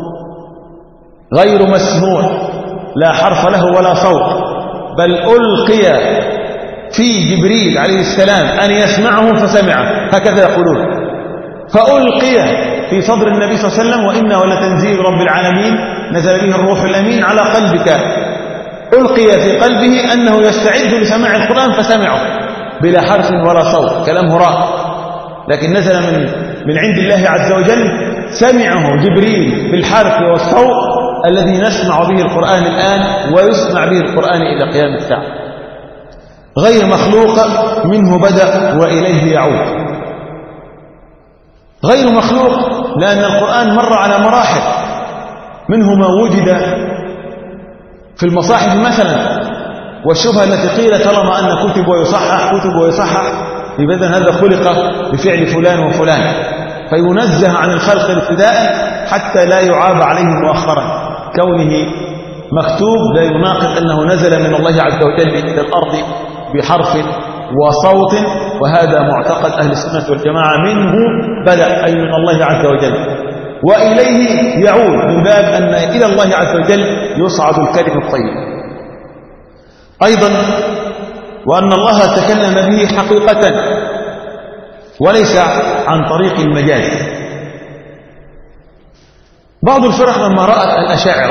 غير مسموع، لا حرف له ولا صوت، بل ألقي في جبريل عليه السلام أن يسمعه فسمعه، هكذا يقولون. فألقي في صدر النبي صلى الله عليه وسلم وإنه لتنزيل رب العالمين نزل به الروح الأمين على قلبك. ألقي في قلبه أنه يستعد لسماع القرآن فسمعه بلا حرف ولا صوت، كلام هراء، لكن نزل من من عند الله عز وجل، سمعه جبريل بالحرف والصوت الذي نسمع به القرآن الآن ويسمع به القرآن إلى قيام الساعة. غير مخلوق، منه بدأ وإليه يعود. غير مخلوق لأن القرآن مر على مراحل، منه ما وجد في المصاحف مثلا، والشبهة التي قيل طالما أن كتب ويصحح كتب ويصحح يبقى هذا خلق بفعل فلان وفلان، فينزه عن الخلق ابتداء حتى لا يعاب عليه مؤخرا، كونه مكتوب لا يناقض أنه نزل من الله عز وجل إلى الأرض بحرف وصوت، وهذا معتقد أهل السنة والجماعة، منه بدأ أي من الله عز وجل، وإليه يعود من باب أن إلى الله عز وجل يصعد الكلم الطيب. أيضا وأن الله تكلم به حقيقة وليس عن طريق المجاز. بعض الفرق لما رأت الأشاعرة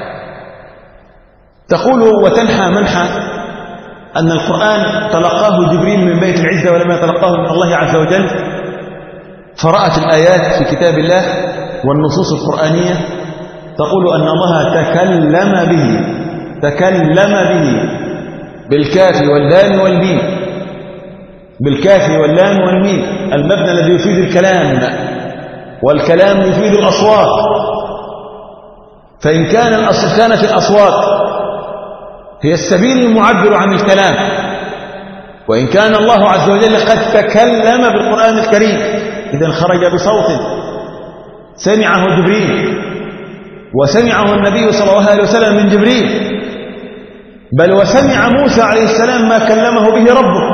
تقول وتنحى منحى أن القرآن تلقاه جبريل من بيت العزة ولم يتلقاه من الله عز وجل، فرأت الآيات في كتاب الله والنصوص القرآنية تقول أن الله تكلم به تكلم به بالكاف واللام والميم، بالكاف واللام والميم، المبنى الذي يفيد الكلام، والكلام يفيد الأصوات. فإن كان الأصل كانت الأصوات هي السبيل المعبر عن الكلام، وإن كان الله عز وجل قد تكلم بالقرآن الكريم إذا خرج بصوت سمعه جبريل وسمعه النبي صلى الله عليه وسلم من جبريل، بل وسمع موسى عليه السلام ما كلمه به ربه.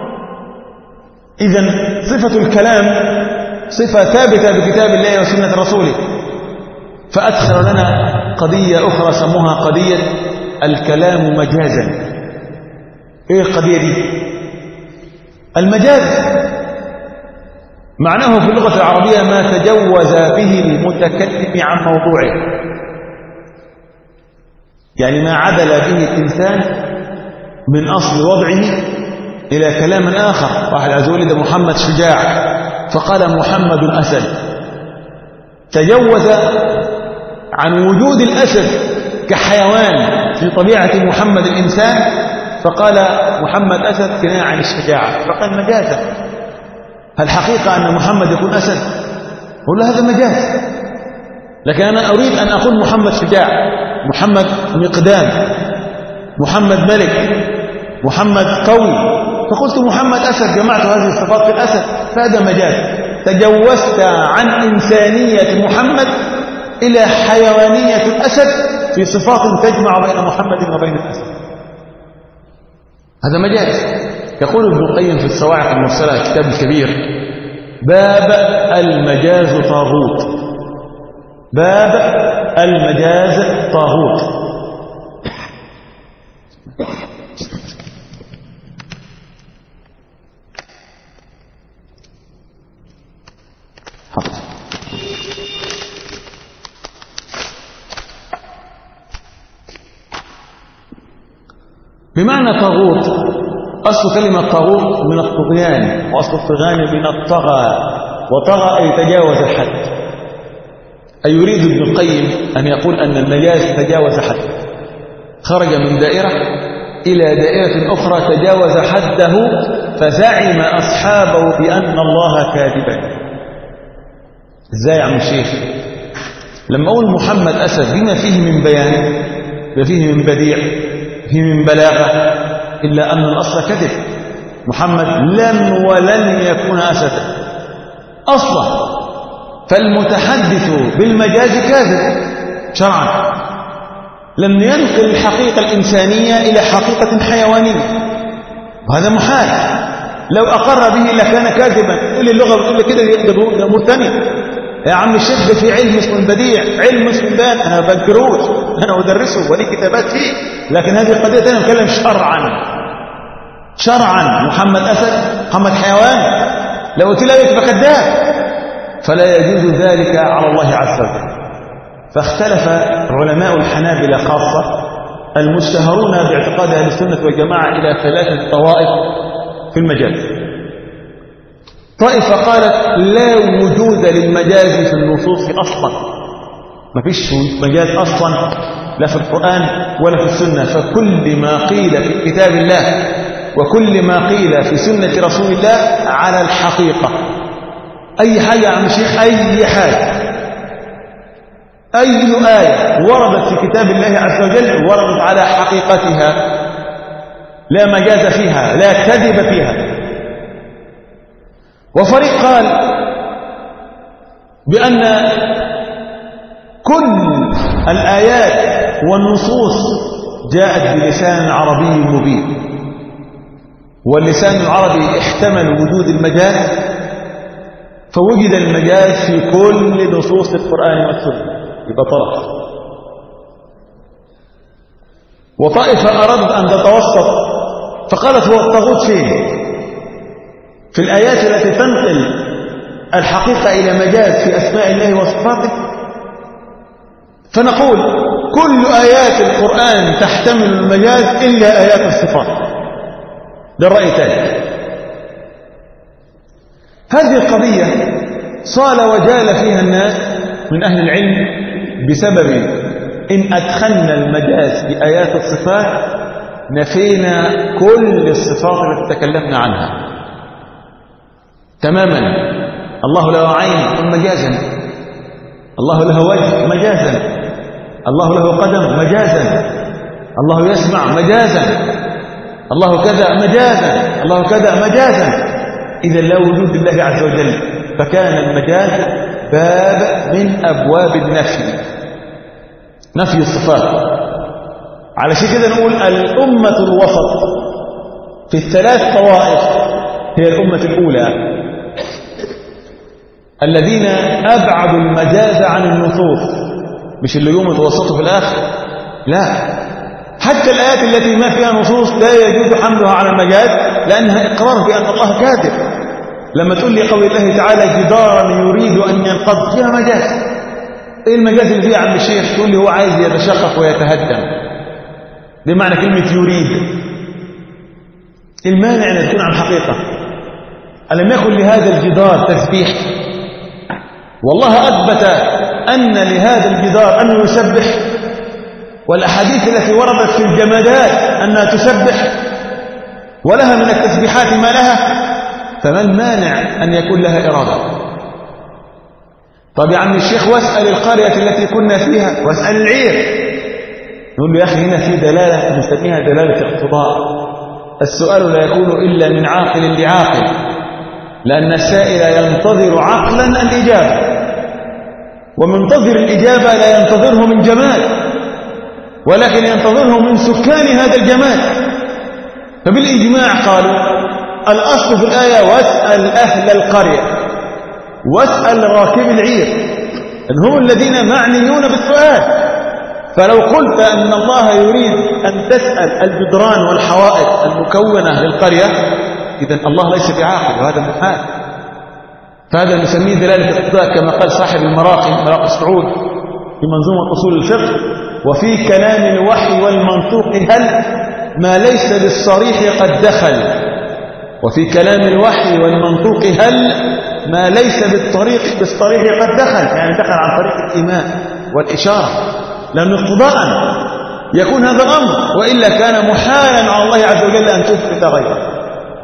إذن صفة الكلام صفة ثابتة بكتاب الله وسنة رسوله. فأدخل لنا قضية أخرى سموها قضية الكلام مجازا. إيه القضية دي؟ المجاز معناه في اللغة العربية ما تجوز به المتكلم عن موضوعه، يعني ما عدل به الإنسان من أصل وضعه إلى كلام آخر. واحد عايز يقول ده محمد شجاع فقال محمد أسد، تجوز عن وجود الأسد كحيوان في طبيعة محمد الإنسان فقال محمد أسد كناية عن الشجاعة، فقال مجازا. هل حقيقة أن محمد يكون أسد؟ قل هذا مجاز، لكن أنا أريد أن أقول محمد شجاع، محمد مقدام، محمد ملك، محمد قوي، فقلت محمد أسد، جمعت هذه الصفات في الأسد، فهذا مجاز. تجوزت عن إنسانية محمد إلى حيوانية الأسد في صفات تجمع بين محمد وبين الأسد، هذا مجاز. يقول ابن القيم في الصواعق المرسلة الكتاب الكبير: باب المجاز طاغوت، باب المجاز طاغوت. بمعنى طاغوت، أصل كلمة طاغوت من الطغيان، وأصل الطغيان من الطغى، وطغى أي تجاوز الحد. أي يريد ابن القيم أن يقول أن المجاز تجاوز حد، خرج من دائرة إلى دائرة أخرى تجاوز حده، فزعم أصحابه بأن الله كاذبا. إزاي يا عم الشيخ؟ لما أقول محمد أسد بما فيه من بيان، بما فيه من بديع، فيه من بلاغة، إلا أن الأصل كذب. محمد لم ولن يكون أسدا أصلا، فالمتحدث بالمجاز كاذب شرعا، لم ينقل الحقيقة الإنسانية إلى حقيقة حيوانية، وهذا محال. لو أقر به لكان كاذبا. كل اللغة بتقول كده، ده أمور ثانية. يا عم الشيخ ده في علم اسمه البديع، علم اسمه البيان، أنا ما بذكروش، أنا أدرسه ولي كتابات فيه، لكن هذه القضية أنا أتكلم شرعا. شرعا محمد أسد، محمد حيوان، لو قلت له يبقى كذاب، فلا يجوز ذلك على الله عز وجل. فاختلف علماء الحنابلة خاصة المشتهرون باعتقاد أهل السنة والجماعة إلى ثلاثة طوائف في المجاز. طائفة قالت لا وجود للمجاز في النصوص أصلا، ما فيش مجاز أصلا لا في القرآن ولا في السنة، فكل ما قيل في كتاب الله وكل ما قيل في سنة رسول الله على الحقيقة. أي حاجة يا عم الشيخ، أي حاجة، أي آية وردت في كتاب الله عز وجل وردت على حقيقتها، لا مجاز فيها، لا كذب فيها. وفريق قال بأن كل الآيات والنصوص جاءت بلسان عربي مبين، واللسان العربي احتمل وجود المجاز، فوجد المجاز في كل نصوص القرآن والسنة، يبقى طرف. وطائفة أرادت أن تتوسط فقالت هو الطاغوت فين؟ في الآيات التي تنقل الحقيقة إلى مجاز في أسماء الله وصفاته. فنقول كل آيات القرآن تحتمل المجاز إلا آيات الصفات. ده الرأي الثالث. هذه القضية صال وجال فيها الناس من أهل العلم بسبب إن أدخلنا المجاز في آيات الصفات نفينا كل الصفات التي تكلمنا عنها تماما. الله له عين مجازا، الله له وجه مجازا، الله له قدم مجازا، الله يسمع مجازا، الله كذا مجازا، الله كذا مجازا. إذا لا وجود لله عز وجل، فكان المجاز باب من أبواب النفي، نفي الصفات. علشان كده نقول الأمة الوسط في الثلاث طوائف هي الأمة الأولى الذين أبعدوا المجاز عن النصوص، مش اللي يوم يتوسطوا في الآخر، لا، حتى الآيات التي ما فيها نصوص لا يجوز حملها على المجاز لأنها إقرار بأن الله كاذب. لما تقول لي قول الله تعالى جدارا يريد أن ينقض، فيها مجاز. إيه المجاز اللي فيها عم الشيخ؟ تقول لي هو عايز يتشقق ويتهدم، دي معنى كلمة يريد. المانع أن تكون عن حقيقة. ألم يكن لهذا الجدار تسبيح؟ والله أثبت أن لهذا الجدار أنه يسبح، والأحاديث التي وردت في الجمادات أنها تسبح ولها من التسبيحات ما لها، فما المانع أن يكون لها إرادة؟ طب يا عم الشيخ واسأل القرية التي كنا فيها واسأل العير. نقول له يا أخي هنا في دلالة نسميها دلالة اقتضاء. السؤال لا يكون إلا من عاقل لعاقل، لأن السائل ينتظر عقلا الإجابة، ومنتظر الإجابة لا ينتظره من جمال، ولكن ينتظره من سكان هذا الجمال. فبالإجماع قالوا الأصل في الآية واسأل أهل القرية، واسأل راكب العير، إن هم الذين معنيون بالسؤال. فلو قلت أن الله يريد أن تسأل الجدران والحوائط المكونة للقرية، إذن الله ليس بعاقل، وهذا محال. فهذا نسميه دلالة الاقتضاء كما قال صاحب المراقي مراقي سعود في منظومة أصول الفقه: وفي كلام الوحي والمنطوق هل ما ليس بالصريح قد دخل. وفي كلام الوحي والمنطوق هل ما ليس بالطريق بالصريح قد دخل، يعني دخل عن طريق الإيمان والإشارة، لأن اقتضاء يكون هذا الأمر، وإلا كان محالا على الله عز وجل أن تثبت غيره.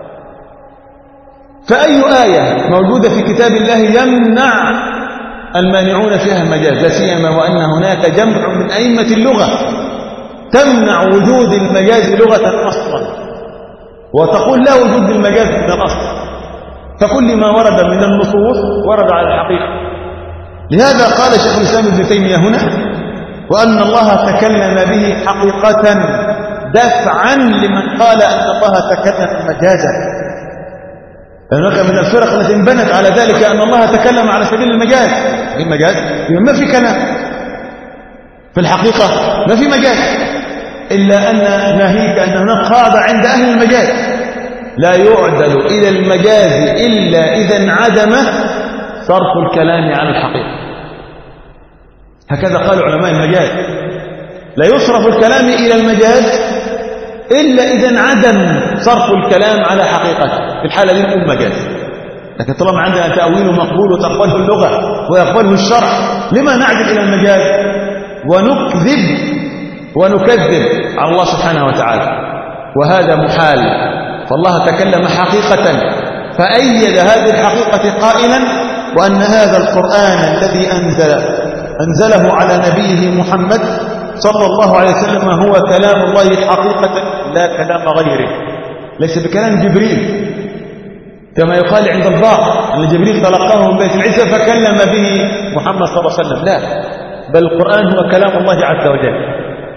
فأي آية موجودة في كتاب الله يمنع المانعون فيها المجاز، لا سيما وأن هناك جمع من أئمة اللغة تمنع وجود المجاز لغة أصلا، وتقول لا وجود للمجاز من الأصل. فكل ما ورد من النصوص ورد على الحقيقة. لهذا قال شيخ الإسلام ابن تيمية هنا: وأن الله تكلم به حقيقة دفعا لمن قال أن الله تكلم مجازا. هناك من الفرق التي انبنت على ذلك أن الله تكلم على سبيل المجاز. في مجاز؟ ما في كلام في الحقيقة، ما في مجاز، إلا أن ناهيك أن هناك قاعدة عند أهل المجاز: لا يعدل إلى المجاز إلا إذا انعدم صرف الكلام عن الحقيقة. هكذا قال علماء المجاز: لا يصرف الكلام إلى المجاز إلا إذا انعدم صرف الكلام على حقيقته. في الحالة دي نقول مجاز. لكن طالما عندنا تأويل مقبول وتقبله اللغة ويقبله الشرع، لما نعدل إلى المجاز ونكذب ونكذب على الله سبحانه وتعالى؟ وهذا محال. فالله تكلم حقيقة فأيد هذه الحقيقة قائلا: وأن هذا القرآن الذي أنزل أنزله على نبيه محمد صلى الله عليه وسلم هو كلام الله حقيقة لا كلام غيره، ليس بكلام جبريل كما يقال عند البعض أن جبريل تلقاه من بيت العزة فكلم به محمد صلى الله عليه وسلم. لا، بل القرآن هو كلام الله عز وجل.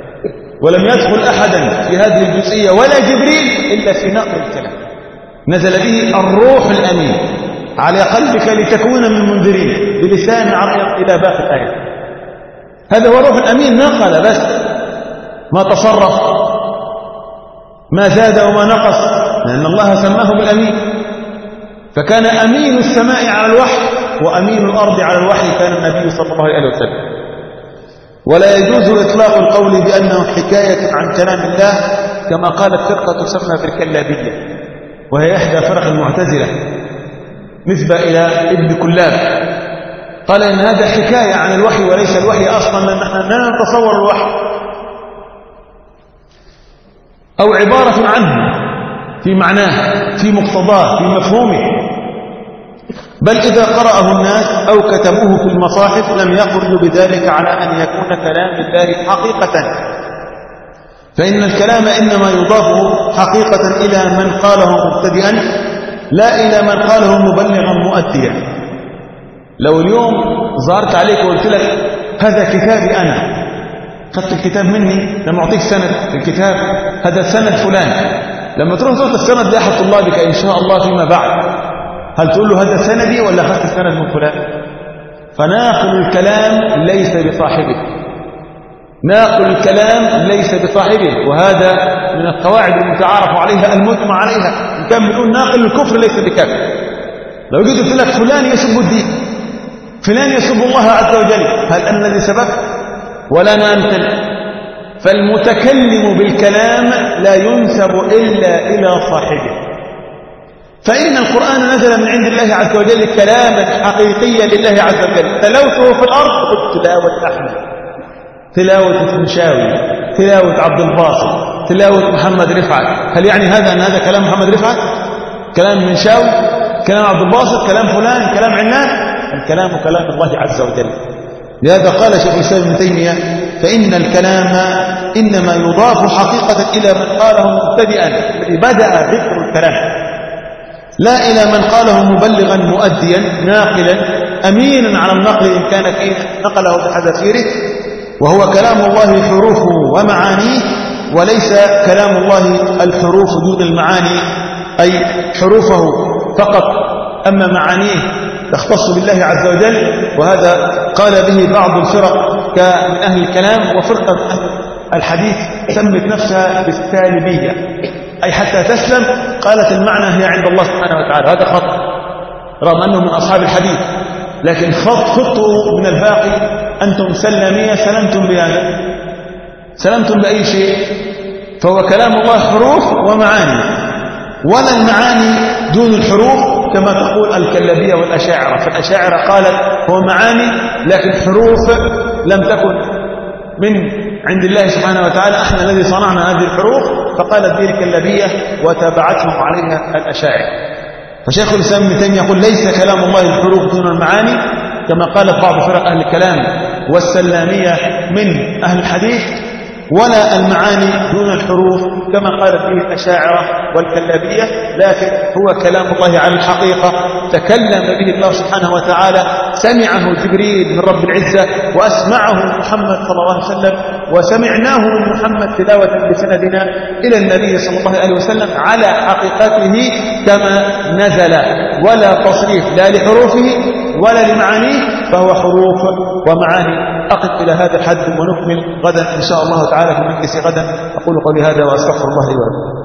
ولم يدخل أحدا في هذه الجزئية ولا جبريل إلا في نقل الكلام. نزل به الروح الأمين على قلبك لتكون من المنذرين بلسان عربي إلى باقي الآية. هذا هو الروح الأمين، نقل بس، ما تصرف، ما زاد وما نقص، لأن الله سماه بالأمين. فكان أمين السماء على الوحي وأمين الأرض على الوحي كان النبي صلى الله عليه وسلم. ولا يجوز إطلاق القول بأنه حكاية عن كلام الله كما قالت فرقة تسمى بالكلابية، وهي إحدى فرق المعتزلة نسبة إلى ابن كلاب. قال إن هذا حكاية عن الوحي وليس الوحي أصلا، لأن نحن لا نتصور الوحي، أو عبارة عنه في معناه في مقتضاه في مفهومه، بل إذا قرأه الناس أو كتبوه في المصاحف لم يخرج بذلك على أن يكون كلام الله حقيقة، فإن الكلام إنما يضاف حقيقة إلى من قاله مبتدئا لا إلى من قاله مبلغا مؤديا. لو اليوم ظهرت عليك وقلت لك هذا كتابي أنا، خدت الكتاب مني، لما أعطيك سند الكتاب هذا سند فلان، لما تروح تقول السند لأحد طلابك إن شاء الله فيما بعد، هل تقول له هذا سندي ولا أخذت السند من فلان؟ فناقل الكلام ليس بصاحبه، ناقل الكلام ليس بصاحبه، وهذا من القواعد المتعارف عليها المجمع عليها. إن كان بنقول ناقل الكفر ليس بكافر. لو جيت قلت لك فلان يسب الدين، فلان يسب الله عز وجل، هل أنا الذي سبب ولا أنا أنت؟ فالمتكلم بالكلام لا ينسب إلا إلى صاحبه. فإن القرآن نزل من عند الله عز وجل كلاما حقيقيا لله عز وجل، تلوته في الأرض قلت تلاوة أحمد، تلاوة المنشاوي، تلاوة عبد الباسط، تلاوة محمد رفعت. هل يعني هذا أن هذا كلام محمد رفعت؟ كلام المنشاوي؟ كلام عبد الباسط؟ كلام فلان؟ كلام علان؟ الكلام كلام الله عز وجل. لهذا قال شيخ الإسلام ابن تيمية فإن الكلام إنما يضاف حقيقة إلى من قاله مبتدئا، الذي بدأ ذكر الكلام، لا إلى من قاله مبلغا مؤديا ناقلا أمينا على النقل إن كان فيه نقله بحذافيره، وهو كلام الله حروفه ومعانيه، وليس كلام الله الحروف دون المعاني، أي حروفه فقط، أما معانيه تختص بالله عز وجل. وهذا قال به بعض الفرق من أهل الكلام، وفرقة أهل الحديث سمت نفسها بالسالبية، أي حتى تسلم قالت المعنى هي عند الله سبحانه وتعالى. هذا خط، رغم أنه من أصحاب الحديث، لكن خط خطوا من الباقي. أنتم سلمية، سلمتم بهذا، سلمتم بأي شيء؟ فهو كلام الله حروف ومعاني، ولا المعاني دون الحروف كما تقول الكلابية والأشاعرة. فالأشاعرة قالت هو معاني لكن حروف لم تكن من عند الله سبحانه وتعالى، احنا الذي صنعنا هذه الحروف. فقالت به الكلابية وتابعتهم عليها الأشاعرة. فشيخ الإسلام ابن تيمية يقول ليس كلام الله الحروف دون المعاني كما قالت بعض فرق أهل الكلام والسلامية من أهل الحديث، ولا المعاني دون الحروف كما قالت به الأشاعرة والكلابية، لكن هو كلام الله على الحقيقة تكلم به الله سبحانه وتعالى، سمعه جبريل من رب العزة وأسمعه محمد صلى الله عليه وسلم، وسمعناه من محمد تلاوة بسندنا إلى النبي صلى الله عليه وسلم على حقيقته كما نزل، ولا تصريف لا لحروفه ولا لمعانيه، فهو حروف ومعاني. أقف إلى هذا الحد ونكمل غدا إن شاء الله تعالى في المجلس غدا. أقول قولي هذا وأستغفر الله لي ولكم.